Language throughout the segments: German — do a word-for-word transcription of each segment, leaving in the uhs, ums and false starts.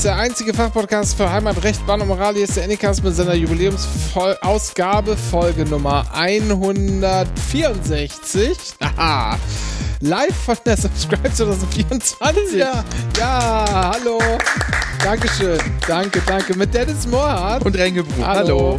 ist der einzige Fachpodcast für Heimatrecht, Bann und Moral. Hier ist der Anycast mit seiner Jubiläumsausgabe, Folge Nummer hundertvierundsechzig. Aha. Live von der Subscribe zwanzig vierundzwanzig. Ja, ja, hallo. Dankeschön. Danke, danke. Mit Dennis Mohrhardt. Und Rengebruch. Hallo. hallo.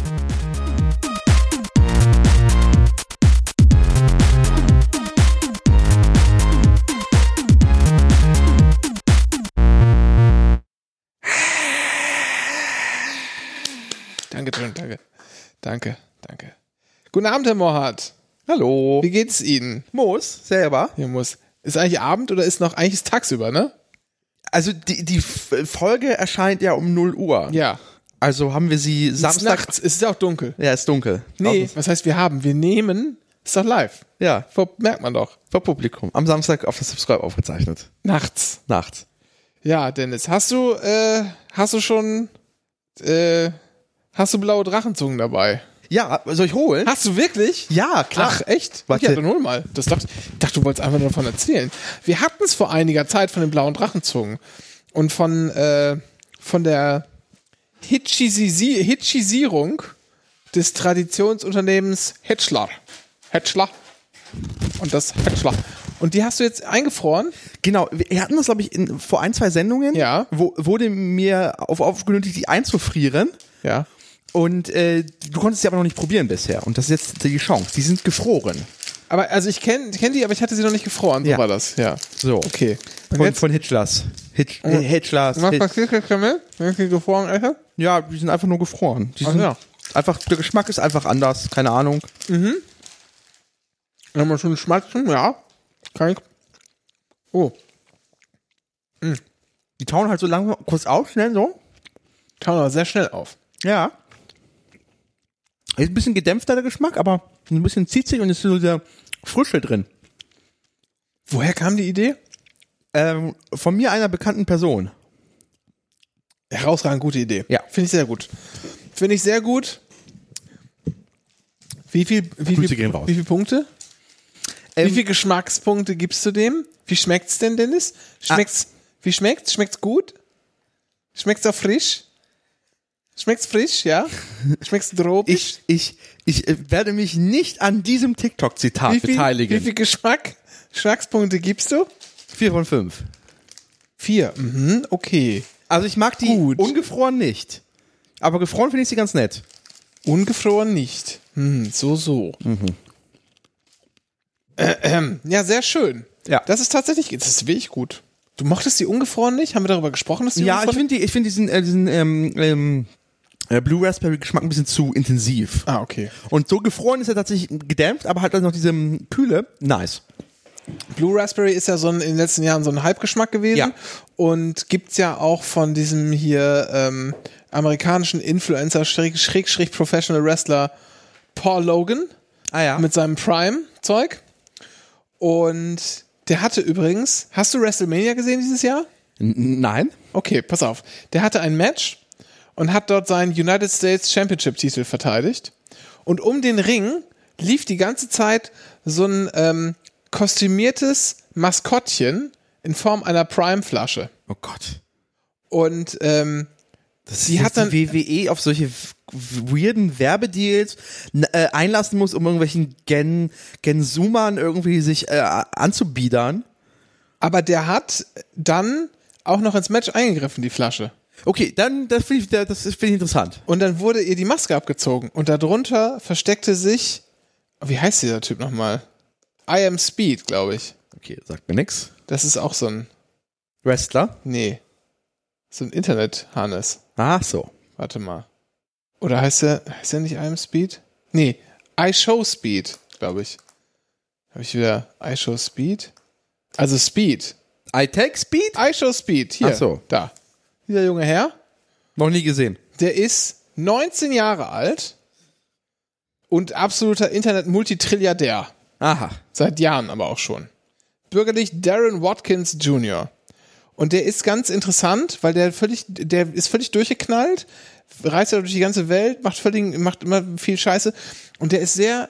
Danke, danke, danke, danke. Guten Abend, Herr Mohrhardt. Hallo. Wie geht's Ihnen? Muss, selber. Hier muss. Ist eigentlich Abend oder ist noch, eigentlich ist tagsüber, ne? Also die, die Folge erscheint ja um null Uhr. Ja. Also haben wir sie Samstag. Nachts, es ist ja auch dunkel. Ja, ist dunkel. Nee, was heißt wir haben? Wir nehmen, ist doch live. Ja. Vor, merkt man doch. Vor Publikum. Am Samstag auf der Subscribe aufgezeichnet. Nachts. Nachts. Ja, Dennis, hast du, äh, hast du schon, äh, hast du blaue Drachenzungen dabei? Ja, soll ich holen? Hast du wirklich? Ja, klar. Ach, echt? Warte. Ja, dann hol mal. Das dachte, ich dachte, du wolltest einfach nur davon erzählen. Wir hatten es vor einiger Zeit von den blauen Drachenzungen und von, äh, von der Hitchisi- Hitchisierung des Traditionsunternehmens Hetschler. Hetschler. Und das Hetschler. Und die hast du jetzt eingefroren? Genau, wir hatten das, glaube ich, in, vor ein, zwei Sendungen. Ja. Wo, wurde mir auf aufgenötigt, die einzufrieren. Ja. Und äh, du konntest sie aber noch nicht probieren bisher. Und das ist jetzt die Chance. Die sind gefroren. Aber, also ich kenne kenn die, aber ich hatte sie noch nicht gefroren. So Ja. war das, ja. So. Okay. Und Von, jetzt, von Hitchlers. Hitch, äh, Hitchlers. was Hitch. passiert jetzt damit, wenn ich die gefroren esse? Ja, die sind einfach nur gefroren. Die Ach sind ja. einfach, der Geschmack ist einfach anders. Keine Ahnung. Mhm. Haben wir schon schmatzen? Ja. Kann ich. Oh. Die tauen halt so langsam kurz auf, schnell so. Tauen aber sehr schnell auf. Ja. Ist ein bisschen gedämpfter der Geschmack, aber ein bisschen zieht sich und ist so dieser Frische drin. Woher kam die Idee? Ähm, von mir einer bekannten Person. Herausragend gute Idee. Ja. Finde ich sehr gut. Finde ich sehr gut. Wie viel, wie Grüße viel, gehen raus. wie viele Punkte? Ähm, wie viele Geschmackspunkte gibst du dem? Wie schmeckt's denn, Dennis? Schmeckt's, wie schmeckt's? Schmeckt's gut? Schmeckt's auch frisch? Schmeckt's frisch, ja? Schmeckt's tropisch? Ich, ich, ich äh, werde mich nicht an diesem TikTok-Zitat wie viel, beteiligen. Wie viel Geschmack, Geschmackspunkte gibst du? Vier von fünf. Vier, mhm, okay. Also ich mag die Gut. ungefroren nicht. Aber gefroren finde ich sie ganz nett. Ungefroren nicht. Hm, so, so. Mhm. Äh, ähm, ja, sehr schön. Ja. Das ist tatsächlich, das ist wirklich gut. Du mochtest die ungefroren nicht? Haben wir darüber gesprochen, dass die Ja, ich ungefroren finde die, ich finde diesen, äh, diesen ähm, ähm, äh, Blue Raspberry Geschmack ein bisschen zu intensiv. Ah, okay. Und so gefroren ist er tatsächlich gedämpft, aber hat dann noch diese ähm, Kühle. Nice. Blue Raspberry ist ja so ein, in den letzten Jahren so ein Halbgeschmack gewesen. Ja. Und gibt's ja auch von diesem hier ähm, amerikanischen Influencer, Schräg, Schräg, Schräg Professional Wrestler Paul Logan Ah ja. mit seinem Prime-Zeug. Und der hatte übrigens, hast du WrestleMania gesehen dieses Jahr? N- Nein. Okay, pass auf. Der hatte ein Match und hat dort seinen United States Championship-Titel verteidigt. Und um den Ring lief die ganze Zeit so ein ähm, kostümiertes Maskottchen in Form einer Prime-Flasche. Oh Gott. Und ähm, Das sie ist, hat dann die W W E auf solche f- weirden Werbedeals n- äh, einlassen muss, um irgendwelchen Gen Gensumern irgendwie sich äh, anzubiedern. aber der hat dann auch noch ins Match eingegriffen, die Flasche. Okay, dann das finde ich, das finde ich interessant. Und dann wurde ihr die Maske abgezogen. Und darunter versteckte sich, wie heißt dieser Typ nochmal? I Am Speed, glaube ich. Okay, sagt mir nix. Das ist auch so ein, Wrestler? nee, so ein Internet-Harness. Ach so. Warte mal. Oder heißt er, heißt er nicht I Am Speed? Nee, I Show Speed, glaube ich. Habe ich wieder I Show Speed? Also Speed. I Take Speed? I Show Speed, hier. Ach so. Da. Dieser junge Herr, Noch nie gesehen. der ist neunzehn Jahre alt und absoluter Internet-Multitrilliardär. Aha. Seit Jahren aber auch schon. Bürgerlich Darren Watkins Junior Und der ist ganz interessant, weil der völlig, der ist völlig durchgeknallt, reist ja durch die ganze Welt, macht völlig, macht immer viel Scheiße. Und der ist sehr,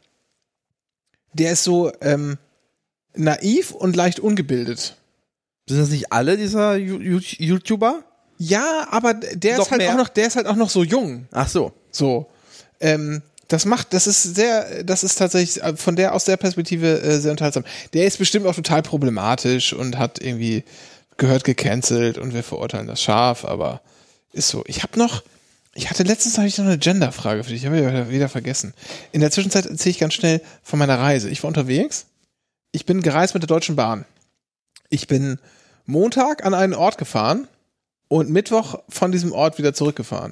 der ist so ähm, naiv und leicht ungebildet. Sind das nicht alle dieser Ju- Ju- YouTuber? Ja, aber der Noch ist halt mehr? auch noch, der ist halt auch noch so jung. Ach so. So. Ähm, das macht, das ist sehr, das ist tatsächlich von der, aus der Perspektive äh, sehr unterhaltsam. Der ist bestimmt auch total problematisch und hat irgendwie gehört gecancelt und wir verurteilen das scharf, aber ist so. Ich habe noch, ich hatte letztens habe ich noch eine Gender-Frage für dich, habe ich wieder vergessen. In der Zwischenzeit erzähle ich ganz schnell von meiner Reise. Ich war unterwegs. Ich bin gereist mit der Deutschen Bahn. Ich bin Montag an einen Ort gefahren und Mittwoch von diesem Ort wieder zurückgefahren.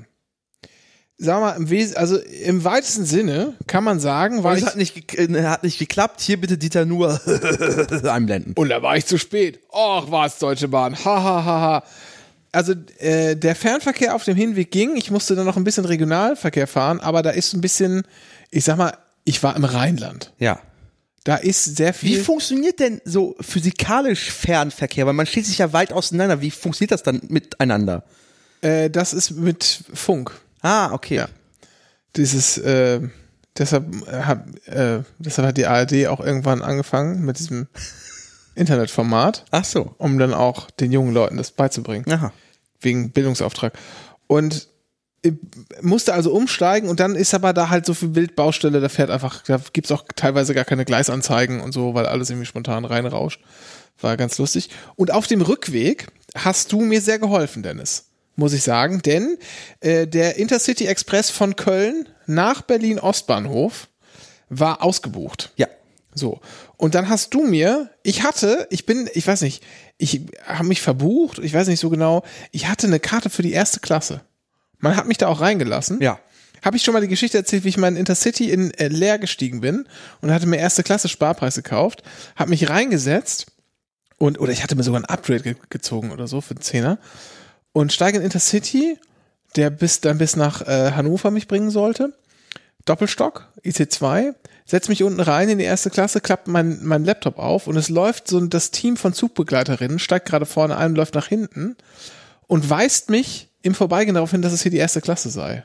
Sag mal, im Wes- also im weitesten Sinne kann man sagen, war Und ich, es hat nicht, ge- äh, hat nicht geklappt. Hier bitte Dieter nur einblenden. und da war ich zu spät. Och, war es Deutsche Bahn. Ha, ha, ha, ha. Also äh, der Fernverkehr auf dem Hinweg ging. Ich musste dann noch ein bisschen Regionalverkehr fahren, aber da ist ein bisschen, ich sag mal, ich war im Rheinland. Ja. Da ist sehr Wie viel. funktioniert denn so physikalisch Fernverkehr? Weil man steht sich ja weit auseinander. Wie funktioniert das dann miteinander? Äh, das ist mit Funk. Ah, okay. Ja. Dieses, äh, deshalb, hab, äh, deshalb hat die A R D auch irgendwann angefangen mit diesem Internetformat, Ach so. um dann auch den jungen Leuten das beizubringen. Aha. Wegen Bildungsauftrag. Und ich musste also umsteigen und dann ist aber da halt so viel Wildbaustelle, da fährt einfach, da gibt's auch teilweise gar keine Gleisanzeigen und so, weil alles irgendwie spontan reinrauscht. War ganz lustig. Und auf dem Rückweg hast du mir sehr geholfen, Dennis, muss ich sagen, denn äh, der Intercity Express von Köln nach Berlin Ostbahnhof war ausgebucht. Ja. So. Und dann hast du mir, ich hatte, ich bin, ich weiß nicht, ich habe mich verbucht, ich weiß nicht so genau, ich hatte eine Karte für die erste Klasse. Man hat mich da auch reingelassen. Ja. Habe ich schon mal die Geschichte erzählt, wie ich meinen Intercity in äh, Leer gestiegen bin und hatte mir erste Klasse Sparpreis gekauft, habe mich reingesetzt und, oder ich hatte mir sogar ein Upgrade ge- gezogen oder so für einen Zehner und steige in Intercity, der bis dann bis nach äh, Hannover mich bringen sollte. Doppelstock, I C zwei, setz mich unten rein in die erste Klasse, klappt mein, mein Laptop auf und es läuft so das Team von Zugbegleiterinnen, steigt gerade vorne ein und läuft nach hinten und weist mich im Vorbeigehen darauf hin, dass es hier die erste Klasse sei.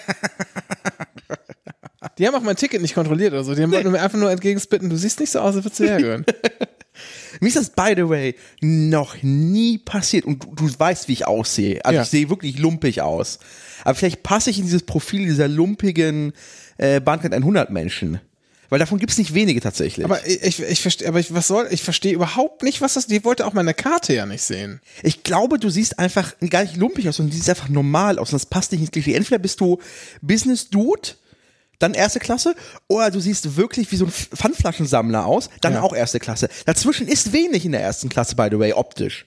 Die haben auch mein Ticket nicht kontrolliert oder so. Die haben nee. mir einfach nur entgegenspitten, du siehst nicht so aus, als würdest du hergehören. Mir ist das, by the way, noch nie passiert. Und du, du weißt, wie ich aussehe. Also Ja. ich sehe wirklich lumpig aus. Aber vielleicht passe ich in dieses Profil dieser lumpigen äh, Bahncard hundert Menschen. Weil davon gibt es nicht wenige tatsächlich. Aber ich, ich, ich verstehe, aber ich, was soll, ich verstehe überhaupt nicht, was das, die wollte auch meine Karte ja nicht sehen. Ich glaube, du siehst einfach gar nicht lumpig aus, sondern du siehst einfach normal aus. Und das passt nicht ins Klischee. Entweder bist du Business Dude, dann erste Klasse, oder du siehst wirklich wie so ein Pfandflaschensammler aus, dann Ja. auch erste Klasse. Dazwischen ist wenig in der ersten Klasse, by the way, optisch.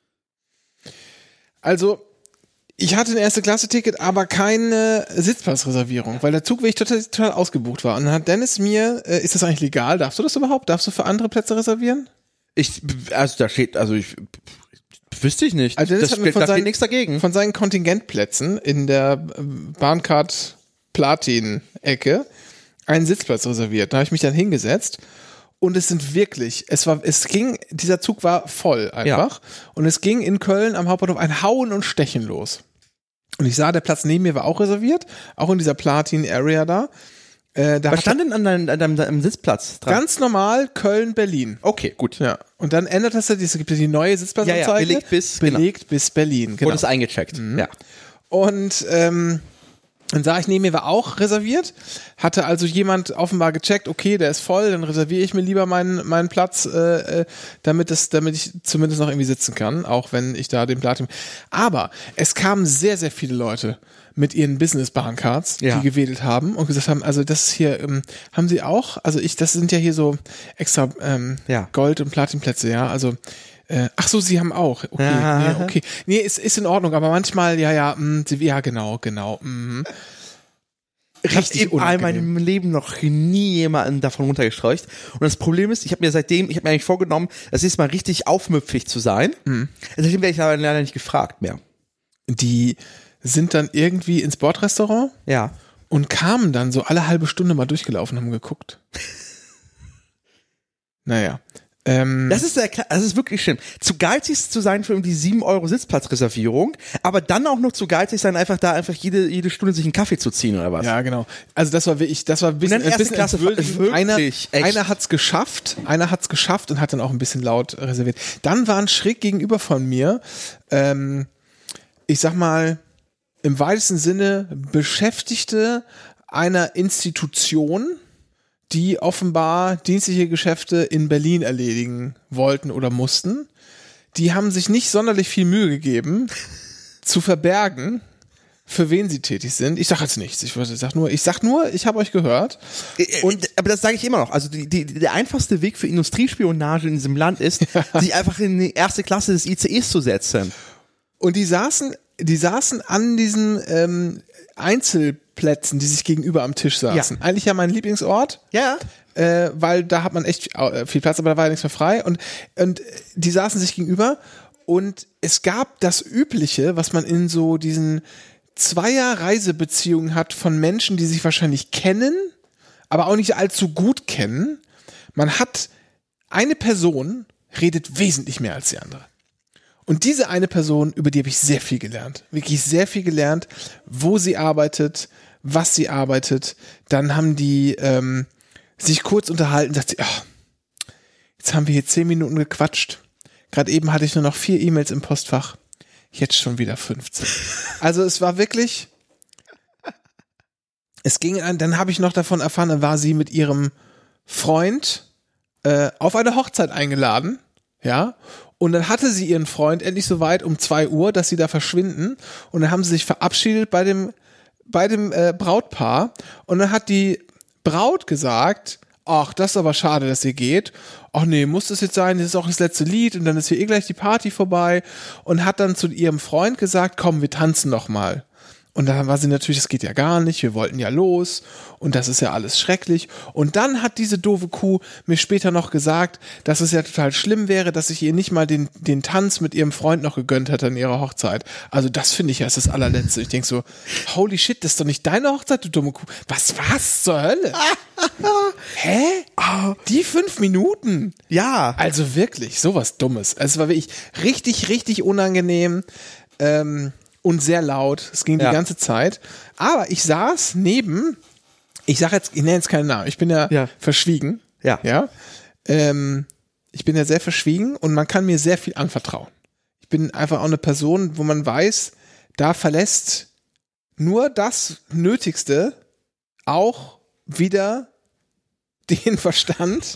Also, ich hatte ein Erste-Klasse-Ticket, aber keine Sitzplatzreservierung, weil der Zugweg total, total ausgebucht war. Und dann hat Dennis mir, äh, ist das eigentlich legal? Darfst du das überhaupt? Darfst du für andere Plätze reservieren? Ich, also da steht, also ich, wüsste ich nicht. Also Dennis das hat mir steht, von da steht seinen, nichts dagegen. von seinen Kontingentplätzen in der äh, Bahncard Platin-Ecke einen Sitzplatz reserviert. Da habe ich mich dann hingesetzt und es sind wirklich, es war, es ging, dieser Zug war voll einfach und es ging in Köln am Hauptbahnhof ein Hauen und Stechen los. Und ich sah, der Platz neben mir war auch reserviert, auch in dieser Platin-Area da. Äh, da Was hat stand denn an deinem, an deinem, deinem Sitzplatz dran? ganz normal Köln-Berlin. Okay, gut. Ja. Und dann ändert das ja, es gibt ja die neue Sitzplatzanzeige. Ja, ja, belegt bis- belegt bis Berlin. Genau. Wurde es eingecheckt. Ja. Und ähm, dann sah ich, neben mir war auch reserviert, hatte also jemand offenbar gecheckt, okay, der ist voll, dann reserviere ich mir lieber meinen meinen Platz, äh, äh, damit es, damit ich zumindest noch irgendwie sitzen kann, auch wenn ich da den Platin. Aber es kamen sehr, sehr viele Leute mit ihren Business-Bahncards, Ja. die gewedelt haben und gesagt haben, also das ist hier, ähm, haben sie auch, also ich, das sind ja hier so extra ähm, Ja. Gold- und Platinplätze, ja, also äh, ach so, sie haben auch. Okay, Ja. nee, okay. Nee, ist, ist in Ordnung, aber manchmal, ja, ja, mh, sie- ja, genau, genau. Mh. Ich habe Richtig in all unangenehm. meinem Leben noch nie jemanden davon runtergestreucht. Und das Problem ist, ich habe mir seitdem, ich habe mir eigentlich vorgenommen, das ist mal richtig aufmüpfig zu sein. Mhm. Seitdem werde ich aber leider nicht gefragt mehr. Die sind dann irgendwie ins Bordrestaurant Ja. und kamen dann so alle halbe Stunde mal durchgelaufen und haben geguckt. Naja. Ähm, Das ist, der, das ist wirklich schlimm. Zu geizig zu sein für die sieben Euro Sitzplatzreservierung, aber dann auch noch zu geizig sein, einfach da einfach jede, jede Stunde sich einen Kaffee zu ziehen oder was. ja, genau. Also das war wirklich, das war ein bisschen, Und dann ein bisschen erste Klasse, entwürdigend. wirklich, einer, echt. einer hat's geschafft, einer hat's geschafft und hat dann auch ein bisschen laut reserviert. Dann waren schräg gegenüber von mir, ähm, ich sag mal, im weitesten Sinne Beschäftigte einer Institution, die offenbar dienstliche Geschäfte in Berlin erledigen wollten oder mussten. Die haben sich nicht sonderlich viel Mühe gegeben, zu verbergen, für wen sie tätig sind. Ich sage jetzt nichts. Ich, ich sag nur, ich sag nur, ich habe euch gehört. Und, aber das sage ich immer noch. Also die, die, der einfachste Weg für Industriespionage in diesem Land ist, ja. sich einfach in die erste Klasse des I C Es zu setzen. Und die saßen, die saßen an diesen ähm, Einzelplätzen, die sich gegenüber am Tisch saßen. Ja. Eigentlich ja mein Lieblingsort. Ja. Äh, weil da hat man echt viel Platz, aber da war ja nichts mehr frei. Und, und die saßen sich gegenüber und es gab das Übliche, was man in so diesen Zweier-Reisebeziehungen hat von Menschen, die sich wahrscheinlich kennen, aber auch nicht allzu gut kennen. Man hat eine Person, redet wesentlich mehr als die andere. Und diese eine Person, über die habe ich sehr viel gelernt. Wirklich sehr viel gelernt, wo sie arbeitet, was sie arbeitet. Dann haben die ähm, sich kurz unterhalten, sagt sie, oh, jetzt haben wir hier zehn Minuten gequatscht. Gerade eben hatte ich nur noch vier E-Mails im Postfach. Jetzt schon wieder fünfzehn. Also es war wirklich, es ging an, dann habe ich noch davon erfahren, dann war sie mit ihrem Freund äh, auf eine Hochzeit eingeladen, ja, und dann hatte sie ihren Freund endlich so weit um zwei Uhr, dass sie da verschwinden und dann haben sie sich verabschiedet bei dem, bei dem äh, Brautpaar und dann hat die Braut gesagt, ach, das ist aber schade, dass ihr geht. Ach nee, muss das jetzt sein? Das ist auch das letzte Lied und dann ist hier eh gleich die Party vorbei und hat dann zu ihrem Freund gesagt, komm, wir tanzen noch mal. Und dann war sie natürlich, das geht ja gar nicht, wir wollten ja los und das ist ja alles schrecklich. Und dann hat diese doofe Kuh mir später noch gesagt, dass es ja total schlimm wäre, dass ich ihr nicht mal den, den Tanz mit ihrem Freund noch gegönnt hätte an ihrer Hochzeit. Also das finde ich ja ist das allerletzte. Ich denke so, holy shit, das ist doch nicht deine Hochzeit, du dumme Kuh. Was, was zur Hölle? Hä? Oh, die fünf Minuten? Ja. Also wirklich, sowas Dummes. Also es war wirklich richtig, richtig unangenehm. Ähm, Und sehr laut. Es ging ja. die ganze Zeit. Aber ich saß neben, ich sage jetzt, ich nenne jetzt keinen Namen, ich bin ja, ja. verschwiegen. Ja. ja? Ähm, ich bin ja sehr verschwiegen und man kann mir sehr viel anvertrauen. Ich bin einfach auch eine Person, wo man weiß, da verlässt nur das Nötigste auch wieder den Verstand.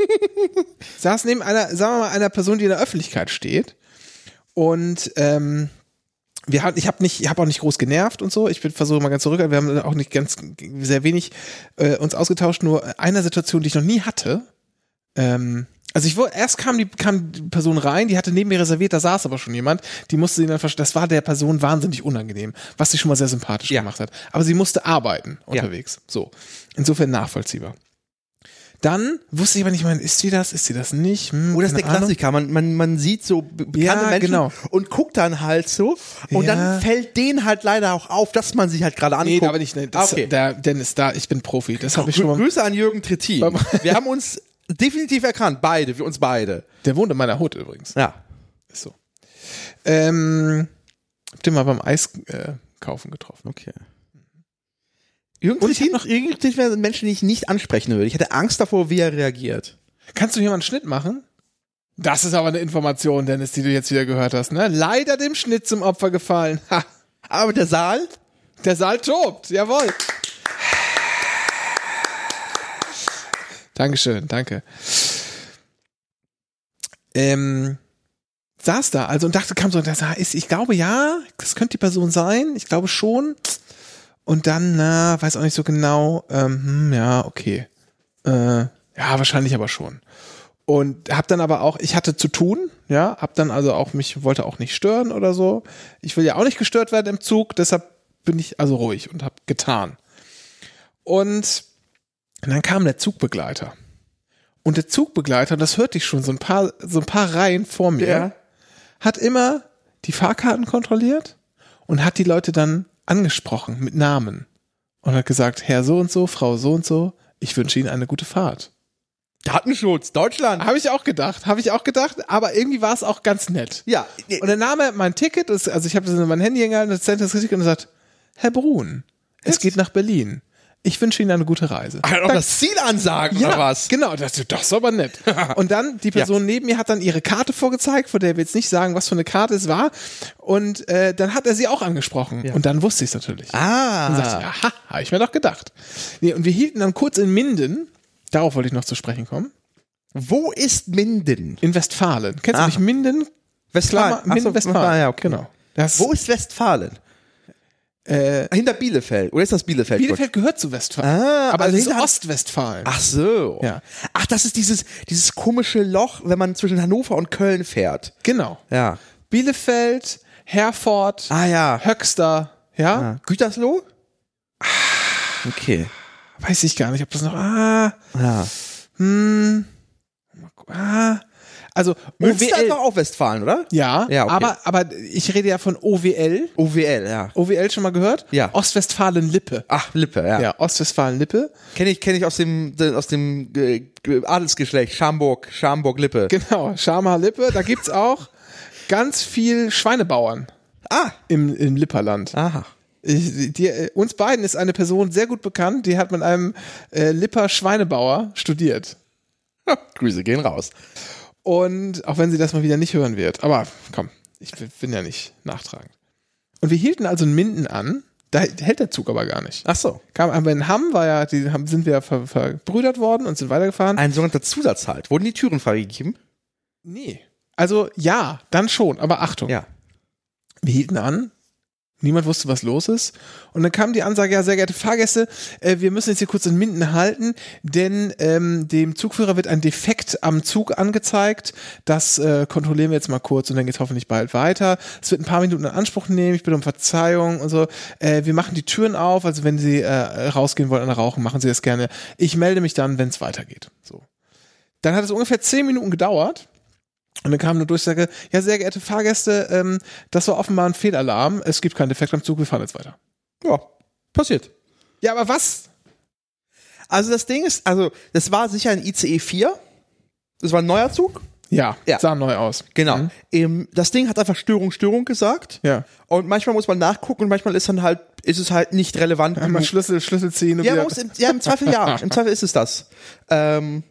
Saß neben einer, sagen wir mal, einer Person, die in der Öffentlichkeit steht. Und ähm, Wir haben, ich habe nicht, ich habe auch nicht groß genervt und so. Ich bin versuche mal ganz zurück. Wir haben auch nicht ganz sehr wenig äh, uns ausgetauscht. Nur einer Situation, die ich noch nie hatte. Ähm, also ich wurde erst kam die kam die Person rein, die hatte neben mir reserviert, da saß aber schon jemand. Die musste sie dann verstehen. Das war der Person wahnsinnig unangenehm, was sie schon mal sehr sympathisch ja. gemacht hat. Aber sie musste arbeiten unterwegs. Ja. So, insofern nachvollziehbar. Dann wusste ich aber nicht, ist sie das, ist sie das nicht? Hm, Oder ist der Klassiker, man, man, man sieht so bekannte ja, Menschen genau. und guckt dann halt so und ja. dann fällt denen halt leider auch auf, dass man sich halt gerade anguckt. Nee, aber nicht, nee, das, okay. der Dennis, da, ich bin Profi, das habe ich schon mal. Grüße an Jürgen Trittin. Wir haben uns definitiv erkannt, beide, für uns beide. Der wohnt in meiner Hut übrigens. Ja. Ist so. Ähm, hab den mal beim Eis äh, kaufen getroffen. Okay. Irgendwie noch irgendwie Menschen, die ich nicht ansprechen würde. Ich hatte Angst davor, wie er reagiert. Kannst du hier mal einen Schnitt machen? Das ist aber eine Information, Dennis, die du jetzt wieder gehört hast, ne? Leider dem Schnitt zum Opfer gefallen. Ha. Aber der Saal? Der Saal tobt, jawohl. Dankeschön, danke. Ähm, saß da, also und dachte, kam so, das ist, ich glaube ja, das könnte die Person sein, ich glaube schon. Und dann, na, weiß auch nicht so genau, ähm, hm, ja, okay. Äh, ja, wahrscheinlich aber schon. Und hab dann aber auch, ich hatte zu tun, ja, hab dann also auch mich, wollte auch nicht stören oder so. Ich will ja auch nicht gestört werden im Zug, deshalb bin ich also ruhig und hab getan. Und dann kam der Zugbegleiter. Und der Zugbegleiter, das hörte ich schon so ein paar, so ein paar Reihen vor mir, ja. hat immer die Fahrkarten kontrolliert und hat die Leute dann angesprochen mit Namen und hat gesagt, Herr so und so, Frau so und so, ich wünsche Ihnen eine gute Fahrt. Datenschutz, Deutschland. Habe ich auch gedacht, habe ich auch gedacht, aber irgendwie war es auch ganz nett. Ja. Und der Name, mein Ticket, ist, also ich habe das in mein Handy hingehalten, das Center ist richtig und gesagt, Herr Brun, es geht nach Berlin. ich wünsche Ihnen eine gute Reise. Ach, auch Da- das Ziel ansagen, ja, oder was? genau, das, das ist aber nett. Und dann, die Person neben mir hat dann ihre Karte vorgezeigt, von der wir jetzt nicht sagen, was für eine Karte es war. Und äh, dann hat er sie auch angesprochen. Und dann wusste ich es natürlich. Ah. Und sagte, aha, habe ich mir doch gedacht. Nee, und wir hielten dann kurz in Minden, darauf wollte ich noch zu sprechen kommen, Wo ist Minden? in Westfalen. Kennst Ah. du nicht Minden? Westfalen. Klammer, Minden, Ach so, Westfalen. ah, ja, okay. Genau. Das, Wo ist Westfalen? äh, Hinter Bielefeld. Oder ist das Bielefeld? Bielefeld gehört zu Westfalen. Ah, aber also es ist hinter- Ostwestfalen. Ach so. Ja. Ach, das ist dieses, dieses komische Loch, wenn man zwischen Hannover und Köln fährt. Genau. Ja. Bielefeld, Herford, Ah ja. Höxter, ja? Ah. Gütersloh? Okay. Weiß ich gar nicht, ob das noch, ah, Ja. hm, ah, also Münster ist O W L, doch auch Westfalen, oder? ja, Ja, okay. aber, aber ich rede ja von O W L, O W L, ja. O W L schon mal gehört? Ja. Ostwestfalen-Lippe. Ach, Lippe, ja. Ja, Ostwestfalen-Lippe. Kenne ich, kenn ich aus dem, aus dem äh, Adelsgeschlecht. Schamburg, Schamburg-Lippe. Genau, Schamar-Lippe, da gibt's auch ganz viel Schweinebauern Ah. im, im Lipperland. Aha. Ich, die, äh, uns beiden ist eine Person sehr gut bekannt, die hat mit einem äh, Lipper Schweinebauer studiert. Grüße gehen raus. Und auch wenn sie das mal wieder nicht hören wird. Aber komm, ich bin ja nicht nachtragend. Und wir hielten also in Minden an. Da hält der Zug aber gar nicht. Ach so. Kam, aber in Hamm war ja, die haben, sind wir ver, verbrüdert worden und sind weitergefahren. Ein sogenannter Zusatzhalt. Wurden die Türen freigegeben? Nee. Also ja, dann schon. Aber Achtung. Ja. Wir hielten an. Niemand wusste, was los ist. Und dann kam die Ansage, ja, sehr geehrte Fahrgäste, äh, wir müssen jetzt hier kurz in Minden halten, denn ähm, dem Zugführer wird ein Defekt am Zug angezeigt. Das äh, kontrollieren wir jetzt mal kurz und dann geht es hoffentlich bald weiter. Es wird ein paar Minuten in Anspruch nehmen, ich bitte um Verzeihung und so. Äh, wir machen die Türen auf, also wenn Sie äh, rausgehen wollen und rauchen, machen Sie das gerne. Ich melde mich dann, wenn es weitergeht. So. Dann hat es ungefähr zehn Minuten gedauert. Und dann kam eine Durchsage, ja, sehr geehrte Fahrgäste, ähm, das war offenbar ein Fehlalarm, es gibt keinen Defekt am Zug, wir fahren jetzt weiter. Ja. Passiert. Ja, aber was? Also das Ding ist, also das war sicher ein I C E vier. Das war ein neuer Zug. Ja, Ja. sah neu aus. Genau. Mhm. Ähm, das Ding hat einfach Störung, Störung gesagt. Ja. Und manchmal muss man nachgucken und manchmal ist dann halt, ist es halt nicht relevant. Einmal genug. Schlüssel, Schlüssel ziehen und Ja, wieder. man muss im, ja, im Zweifel ja. Im Zweifel ist es das. Ähm,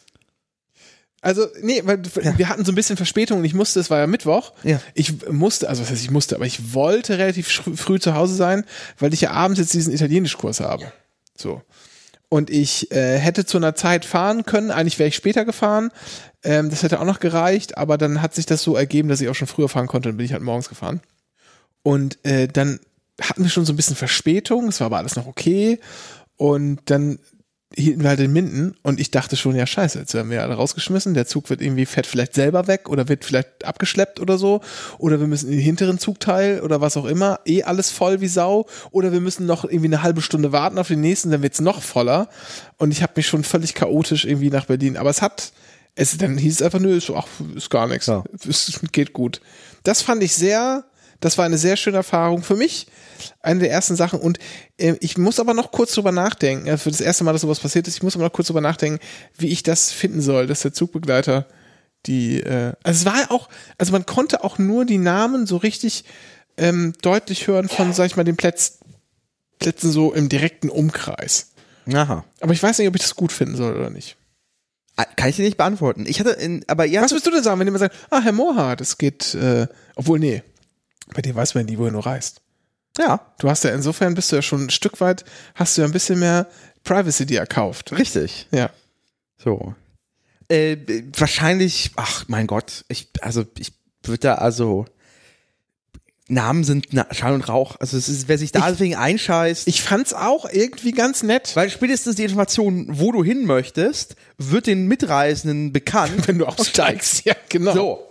Also, nee, weil wir hatten so ein bisschen Verspätung und ich musste, es war ja Mittwoch. Ja. Ich musste, also was heißt ich musste, aber ich wollte relativ sch- früh zu Hause sein, weil ich ja abends jetzt diesen Italienischkurs habe. So. Und ich äh, hätte zu einer Zeit fahren können, eigentlich wäre ich später gefahren, ähm, das hätte auch noch gereicht, aber dann hat sich das so ergeben, dass ich auch schon früher fahren konnte, dann bin ich halt morgens gefahren. Und äh, dann hatten wir schon so ein bisschen Verspätung, es war aber alles noch okay und dann hielten wir halt in Minden und ich dachte schon, ja scheiße, jetzt werden wir alle rausgeschmissen, der Zug wird irgendwie, fährt vielleicht selber weg oder wird vielleicht abgeschleppt oder so oder wir müssen in den hinteren Zugteil oder was auch immer, eh alles voll wie Sau oder wir müssen noch irgendwie eine halbe Stunde warten auf den nächsten, dann wird's noch voller und ich habe mich schon völlig chaotisch irgendwie nach Berlin, aber es hat, es, dann hieß es einfach, nö, ist, ach, ist gar nichts, Ja. es geht gut. Das fand ich sehr, das war eine sehr schöne Erfahrung für mich, eine der ersten Sachen und äh, ich muss aber noch kurz drüber nachdenken, äh, für das erste Mal, dass sowas passiert ist, ich muss aber noch kurz drüber nachdenken, wie ich das finden soll, dass der Zugbegleiter die, äh, also es war ja auch, also man konnte auch nur die Namen so richtig ähm, deutlich hören von, sag ich mal, den Plätz, Plätzen so im direkten Umkreis. aha. Aber ich weiß nicht, ob ich das gut finden soll oder nicht. Kann ich dir nicht beantworten. Ich hatte in, aber ihr Was hattet- würdest du denn sagen, wenn jemand sagt, ah, Herr Mohrhardt, es geht, äh, obwohl, nee, bei dir weiß man nie, wohin du reist. ja, Du hast ja insofern bist du ja schon ein Stück weit, hast du ja ein bisschen mehr Privacy dir erkauft. richtig. Ja. So. Äh, wahrscheinlich, ach mein Gott, ich, also ich würde da also Namen sind Na, Schall und Rauch. Also es ist, wer sich da deswegen einscheißt. Ich fand's auch irgendwie ganz nett. Weil spätestens die Information, wo du hin möchtest, wird den Mitreisenden bekannt. Wenn du aussteigst. Ja, genau. So.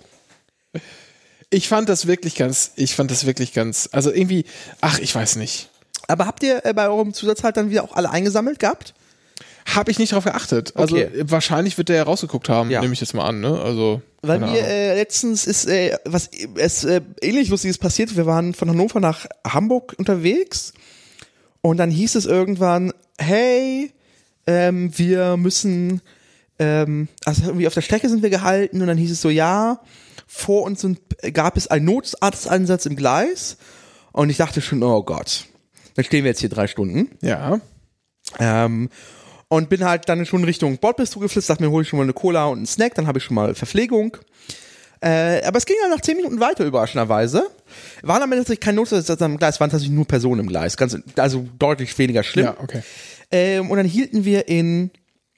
Ich fand das wirklich ganz, ich fand das wirklich ganz, also irgendwie, ach, ich weiß nicht. Aber habt ihr äh, bei eurem Zusatzhalt dann wieder auch alle eingesammelt gehabt? Habe ich nicht drauf geachtet. Also Okay. äh, wahrscheinlich wird der ja rausgeguckt haben, Ja. nehme ich jetzt mal an, ne? Also. Weil keine mir Ahnung. äh, letztens ist äh, was es äh, ähnlich Lustiges passiert. Wir waren von Hannover nach Hamburg unterwegs und dann hieß es irgendwann, hey, ähm, wir müssen, ähm, also irgendwie auf der Strecke sind wir gehalten und dann hieß es so, ja, vor uns sind, gab es einen Notarzteinsatz im Gleis und ich dachte schon, oh Gott, dann stehen wir jetzt hier drei Stunden. Ja. Ähm, und bin halt dann schon Richtung Bordbistro geflitzt, dachte mir, hole ich schon mal eine Cola und einen Snack, dann habe ich schon mal Verpflegung. Äh, aber es ging dann nach zehn Minuten weiter, überraschenderweise. Waren am Ende tatsächlich keine Notfälle am Gleis, waren tatsächlich nur Personen im Gleis. Ganz, also deutlich weniger schlimm. Ja, okay. Ähm, und dann hielten wir in,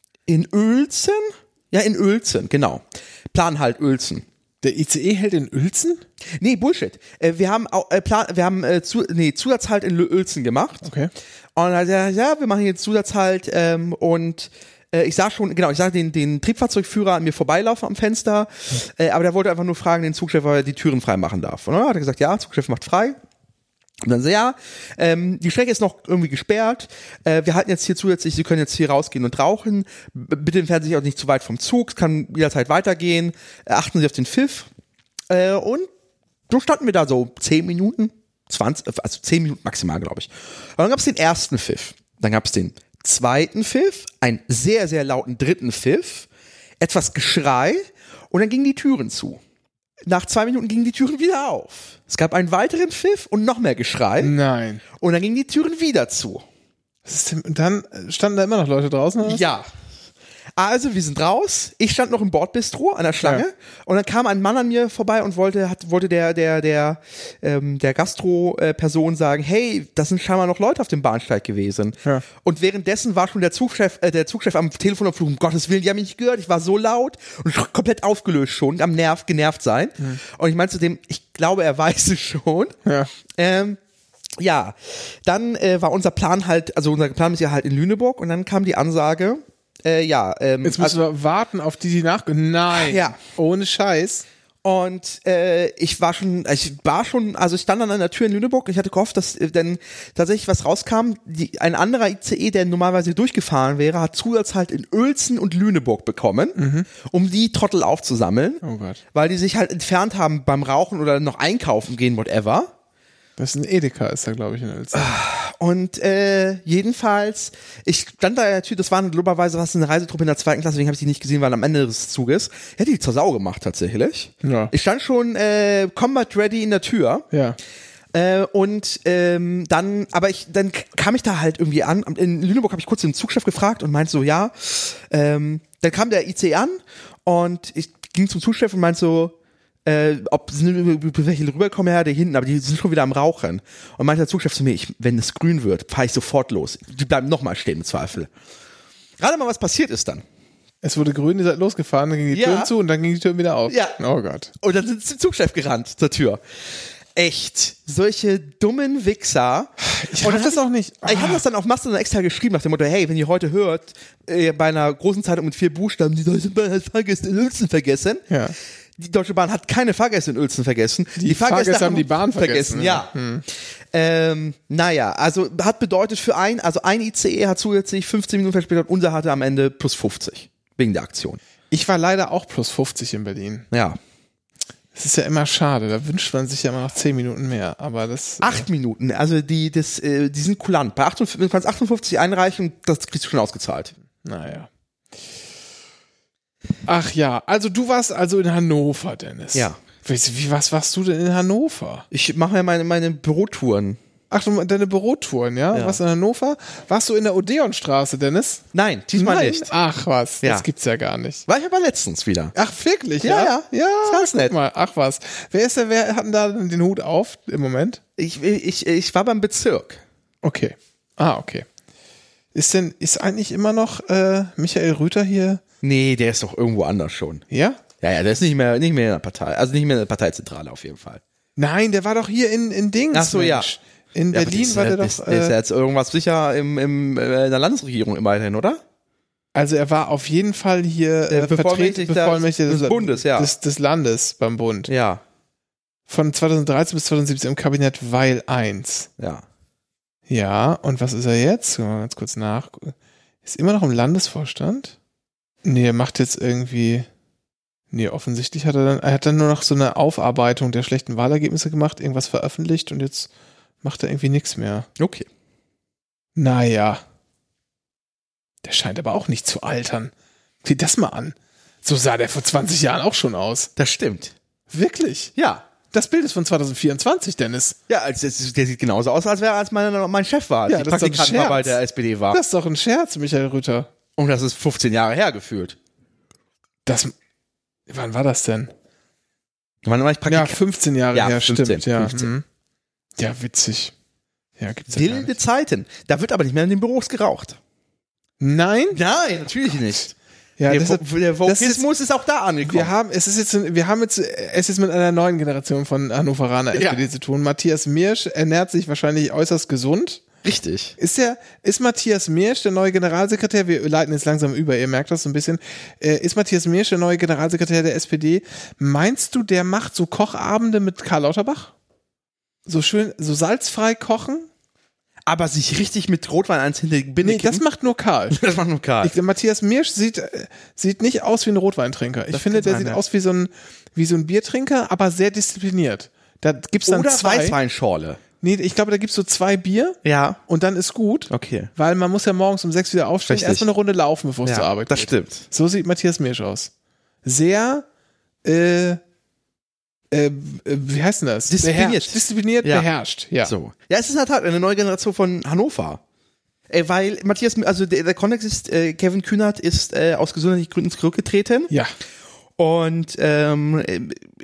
in Uelzen? Ja, in Uelzen, genau. Plan halt Uelzen. Der I C E hält in Uelzen? Nee, Bullshit. Äh, wir haben auch, äh, Plan, wir haben äh, zu, nee, Zusatzhalt in Uelzen gemacht. Okay. Und dann, ja, ja, wir machen jetzt Zusatzhalt ähm, und äh, ich sah schon, genau, ich sah den, den Triebfahrzeugführer an mir vorbeilaufen am Fenster, äh, aber der wollte einfach nur fragen, den Zugchef, ob er die Türen frei machen darf. Und dann hat er gesagt, ja, Zugchef macht frei. Und dann so, ja, ähm, die Strecke ist noch irgendwie gesperrt, äh, wir halten jetzt hier zusätzlich, Sie können jetzt hier rausgehen und rauchen, B- bitte entfernen Sie sich auch nicht zu weit vom Zug, es kann jederzeit weitergehen, äh, achten Sie auf den Pfiff. Äh, und so standen wir da so zehn Minuten, zwanzig, also zehn Minuten maximal, glaube ich. Und dann gab es den ersten Pfiff, dann gab es den zweiten Pfiff, einen sehr, sehr lauten dritten Pfiff, etwas Geschrei und dann gingen die Türen zu. Nach zwei Minuten gingen die Türen wieder auf. Es gab einen weiteren Pfiff und noch mehr Geschrei. Nein. Und dann gingen die Türen wieder zu. Was ist denn, und dann standen da immer noch Leute draußen, oder was? Ja. Also, wir sind raus. Ich stand noch im Bordbistro an der Schlange. Ja. Und dann kam ein Mann an mir vorbei und wollte, hat, wollte der, der, der, ähm, der Gastro-Person sagen, hey, das sind scheinbar noch Leute auf dem Bahnsteig gewesen. Ja. Und währenddessen war schon der Zugchef, äh, der Zugchef am Telefon am Flug, um Gottes Willen, die haben mich nicht gehört, ich war so laut und komplett aufgelöst schon, am Nerv, genervt sein. Mhm. Und ich meinte zu dem, ich glaube, er weiß es schon. Ja. Ähm, ja, dann äh, war unser Plan halt, also unser Plan ist ja halt in Lüneburg und dann kam die Ansage, Äh, ja, ähm, Jetzt müssen also, wir warten auf die, die nach... Nein. Ja. Ohne Scheiß. und äh, ich war schon, ich war schon, also ich stand dann an der Tür in Lüneburg und ich hatte gehofft, dass äh, dann tatsächlich was rauskam. Die, ein anderer I C E, der normalerweise durchgefahren wäre, hat Zusatzhalt in Uelzen und Lüneburg bekommen, mhm. um die Trottel aufzusammeln, Oh Gott. weil die sich halt entfernt haben beim Rauchen oder noch einkaufen gehen, whatever. Das ist ein Edeka, ist da, glaube ich, in Uelzen. Und äh, jedenfalls, ich stand da natürlich, das war globalerweise was eine Reisetruppe in der zweiten Klasse, deswegen habe ich die nicht gesehen, weil am Ende des Zuges hätte die zur Sau gemacht tatsächlich. Ja. Ich stand schon äh, Combat Ready in der Tür. Ja. Äh, und ähm, dann, aber ich, dann kam ich da halt irgendwie an. In Lüneburg habe ich kurz den Zugchef gefragt und meinte so, ja. Ähm, dann kam der I C E an und ich ging zum Zugchef und meinte so, Äh, ob welche rüberkommen, ja, der hinten, aber die sind schon wieder am Rauchen. Und meinte der Zugchef zu mir, ich, wenn es grün wird, fahre ich sofort los. Die bleiben nochmal stehen im Zweifel. Gerade mal, was passiert ist dann. Es wurde grün, ihr seid losgefahren, dann ging die Ja. Türen zu und dann ging die Türen wieder auf. Ja. Oh Gott. Und dann sind zum Zugchef gerannt zur Tür. Echt. Solche dummen Wichser. Ich Und hab dann das hab auch nicht. Ich habe das dann auf Mastodon extra geschrieben, nach dem Motto, hey, wenn ihr heute hört, äh, bei einer großen Zeitung mit vier Buchstaben, die Deutsche Bahn hat Fahrgäste in Uelzen vergessen. Ja. Die Deutsche Bahn hat keine Fahrgäste in Uelzen vergessen. Die Fahrgäste haben die Bahn vergessen, Ja. Hm. Ähm, naja, also hat bedeutet für ein, also ein I C E hat zusätzlich fünfzehn Minuten verspätet, unser hatte am Ende plus fünfzig. Wegen der Aktion. Ich war leider auch plus fünfzig in Berlin. Ja. Das ist ja immer schade, da wünscht man sich ja immer noch zehn Minuten mehr, aber das... Acht Minuten, also die, das, äh, die sind kulant. Bei achtundfünfzig, du kannst achtundfünfzig einreichen, das kriegst du schon ausgezahlt. Naja. Ach ja, also du warst also in Hannover, Dennis. Ja. Wie, wie was warst du denn in Hannover? Ich mache ja meine, meine Bürotouren. Ach, du, deine Bürotouren, ja? Ja. Warst du in Hannover? Warst du in der Odeonstraße, Dennis? Nein, diesmal Nein? nicht. Ach was, Ja. das gibt's ja gar nicht. War ich aber letztens wieder. Ach, wirklich? Ja, Ja, ja. ja. Ist ganz nett. Guck mal, ach was. Wer ist der, wer hat denn da den Hut auf im Moment? Ich, ich, ich war beim Bezirk. Okay. Ah, okay. Ist denn, ist eigentlich immer noch äh, Michael Rüther hier? Nee, der ist doch irgendwo anders schon. Ja? Ja, ja, der ist nicht mehr, nicht mehr in der Partei. Also nicht mehr in der Parteizentrale auf jeden Fall. Nein, der war doch hier in, in Dings. Ach so, ja. Mensch. In Ja, aber Berlin das war ist, der das, doch. das ist ja Äh, jetzt irgendwas sicher im, im, äh, in der Landesregierung immerhin, oder? also er war auf jeden Fall hier Der äh, Bevollmächtigter Bevollmächtigter des Bundes, ja. Des, des Landes beim Bund. Ja, Von zweitausenddreizehn bis zweitausendsiebzehn im Kabinett Weil eins. ja. Ja, und was ist er jetzt? Gucken wir mal ganz kurz nach. Ist immer noch im Landesvorstand? Nee, er macht jetzt irgendwie. Nee, offensichtlich hat er dann, er hat dann nur noch so eine Aufarbeitung der schlechten Wahlergebnisse gemacht, irgendwas veröffentlicht und jetzt macht er irgendwie nichts mehr. Okay. Naja. Der scheint aber auch nicht zu altern. Sieh das mal an. So sah der vor zwanzig Jahren auch schon aus. Das stimmt. Wirklich. Ja. das Bild ist von zwanzig vierundzwanzig, Dennis. Ja, als, der sieht genauso aus, als wäre er als mein, mein Chef war, als Ja, ich das ist doch ein Praktikant war bei Scherz. der S P D war. Das ist doch ein Scherz, Michael Rütter. Und das ist fünfzehn Jahre her gefühlt. Das, wann war das denn? Wann war ich Ja, Praktikant? fünfzehn Jahre Ja, her, fünfzehn, stimmt. Ja, fünfzehn. mhm. Ja, witzig. Ja, gibt's ja gar Wilde nicht. Zeiten. Da wird aber nicht mehr in den Büros geraucht. Nein? Nein, natürlich nicht. Ja, der deshalb, Vo- der das ist, Vokismus ist auch da angekommen. wir haben, es ist jetzt, wir haben jetzt, es ist mit einer neuen Generation von Hannoveraner S P D Ja. zu tun. Matthias Mirsch ernährt sich wahrscheinlich äußerst gesund. Richtig. Ist der, ist Matthias Mirsch der neue Generalsekretär? Wir leiten jetzt langsam über, ihr merkt das so ein bisschen. Äh, ist Matthias Mirsch der neue Generalsekretär der S P D? Meinst du, der macht so Kochabende mit Karl Lauterbach? So schön, so salzfrei kochen? Aber sich richtig mit Rotwein ans hinter die Binde Nee, das kippen, macht nur Karl. das macht nur Karl. Ich, Matthias Mirsch sieht, äh, sieht nicht aus wie ein Rotweintrinker. Ich Das finde, kann der sein, sieht ja. aus wie so ein, wie so ein Biertrinker, aber sehr diszipliniert. Da gibt's dann Oder zwei. Weißweinschorle. Nee, ich glaube, da gibt's so zwei Bier Ja. und dann ist gut. Okay. Weil man muss ja morgens um sechs wieder aufstehen, Richtig. erstmal eine Runde laufen, bevor es zur Ja, Arbeit das geht. stimmt. So sieht Matthias Mirsch aus. Sehr, äh, äh, wie heißt denn das? Diszipliniert. Beherrscht. Diszipliniert, Ja. beherrscht. Ja. So. Ja, es ist in der Tat eine neue Generation von Hannover. Äh, weil Matthias, also der, der Kontext ist, äh, Kevin Kühnert ist äh, aus gesundheitlichen Gründen zurückgetreten. Ja. Und ähm, äh,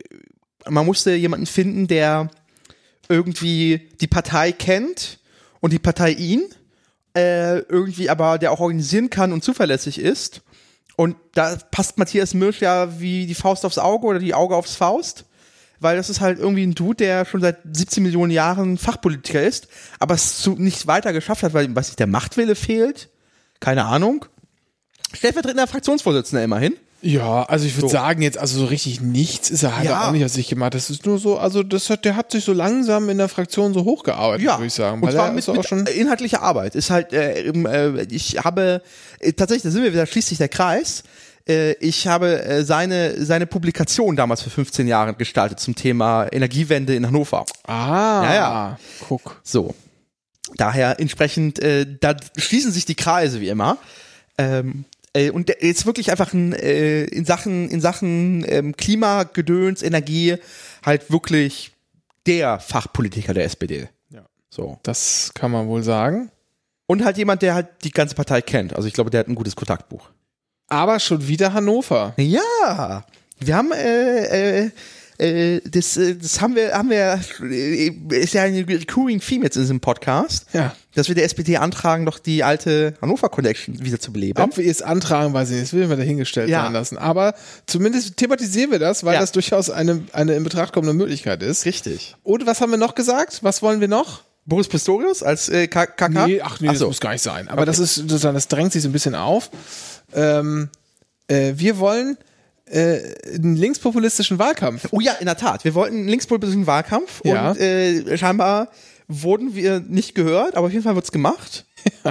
man musste jemanden finden, der irgendwie die Partei kennt und die Partei ihn, äh, irgendwie aber der auch organisieren kann und zuverlässig ist. Und da passt Matthias Mirsch ja wie die Faust aufs Auge oder die Auge aufs Faust, weil das ist halt irgendwie ein Dude, der schon seit siebzehn Millionen Jahren Fachpolitiker ist, aber es zu, nicht weiter geschafft hat, weil ihm, was nicht, der Machtwille fehlt. Keine Ahnung. Stellvertretender Fraktionsvorsitzender immerhin. Ja, also ich würde So. sagen jetzt, also so richtig nichts ist er halt Ja. auch nicht aus sich gemacht. Das ist nur so, also das hat, der hat sich so langsam in der Fraktion so hochgearbeitet, würde ich sagen. und Weil zwar er mit, ist auch mit schon, inhaltlicher Arbeit. Ist halt, äh, im, äh, ich habe, äh, tatsächlich, da sind wir wieder, schließt sich der Kreis. Äh, ich habe äh, seine, seine Publikation damals vor fünfzehn Jahren gestaltet zum Thema Energiewende in Hannover. ah, Ja, ja. guck. So. Daher entsprechend, äh, da schließen sich die Kreise wie immer. Ähm, äh, und der ist wirklich einfach ein, äh, in Sachen, in Sachen ähm, Klimagedöns, Energie halt wirklich der Fachpolitiker der S P D. Ja. So. Das kann man wohl sagen. Und halt jemand, der halt die ganze Partei kennt. Also ich glaube, der hat ein gutes Kontaktbuch. Aber schon wieder Hannover. Ja, wir haben äh, äh, äh, das, äh, das haben wir, haben wir, äh, ist ja eine recurring Theme jetzt in diesem Podcast, Ja. dass wir der S P D antragen, doch die alte Hannover Connection wieder zu beleben. Ob wir es antragen, weiß ich nicht. Das will wir dahingestellt Ja. sein lassen. Aber zumindest thematisieren wir das, weil Ja. das durchaus eine, eine in Betracht kommende Möglichkeit ist. Richtig. Und was haben wir noch gesagt? Was wollen wir noch? Boris Pistorius als äh, K K? Nee, ach nee, Ach das so. muss gar nicht sein. Aber das ist sozusagen, das drängt sich so ein bisschen auf. Ähm, äh, wir wollen äh, einen linkspopulistischen Wahlkampf. Oh ja, in der Tat. Wir wollten einen linkspolitischen Wahlkampf Ja. und äh, scheinbar wurden wir nicht gehört, aber auf jeden Fall wird's gemacht.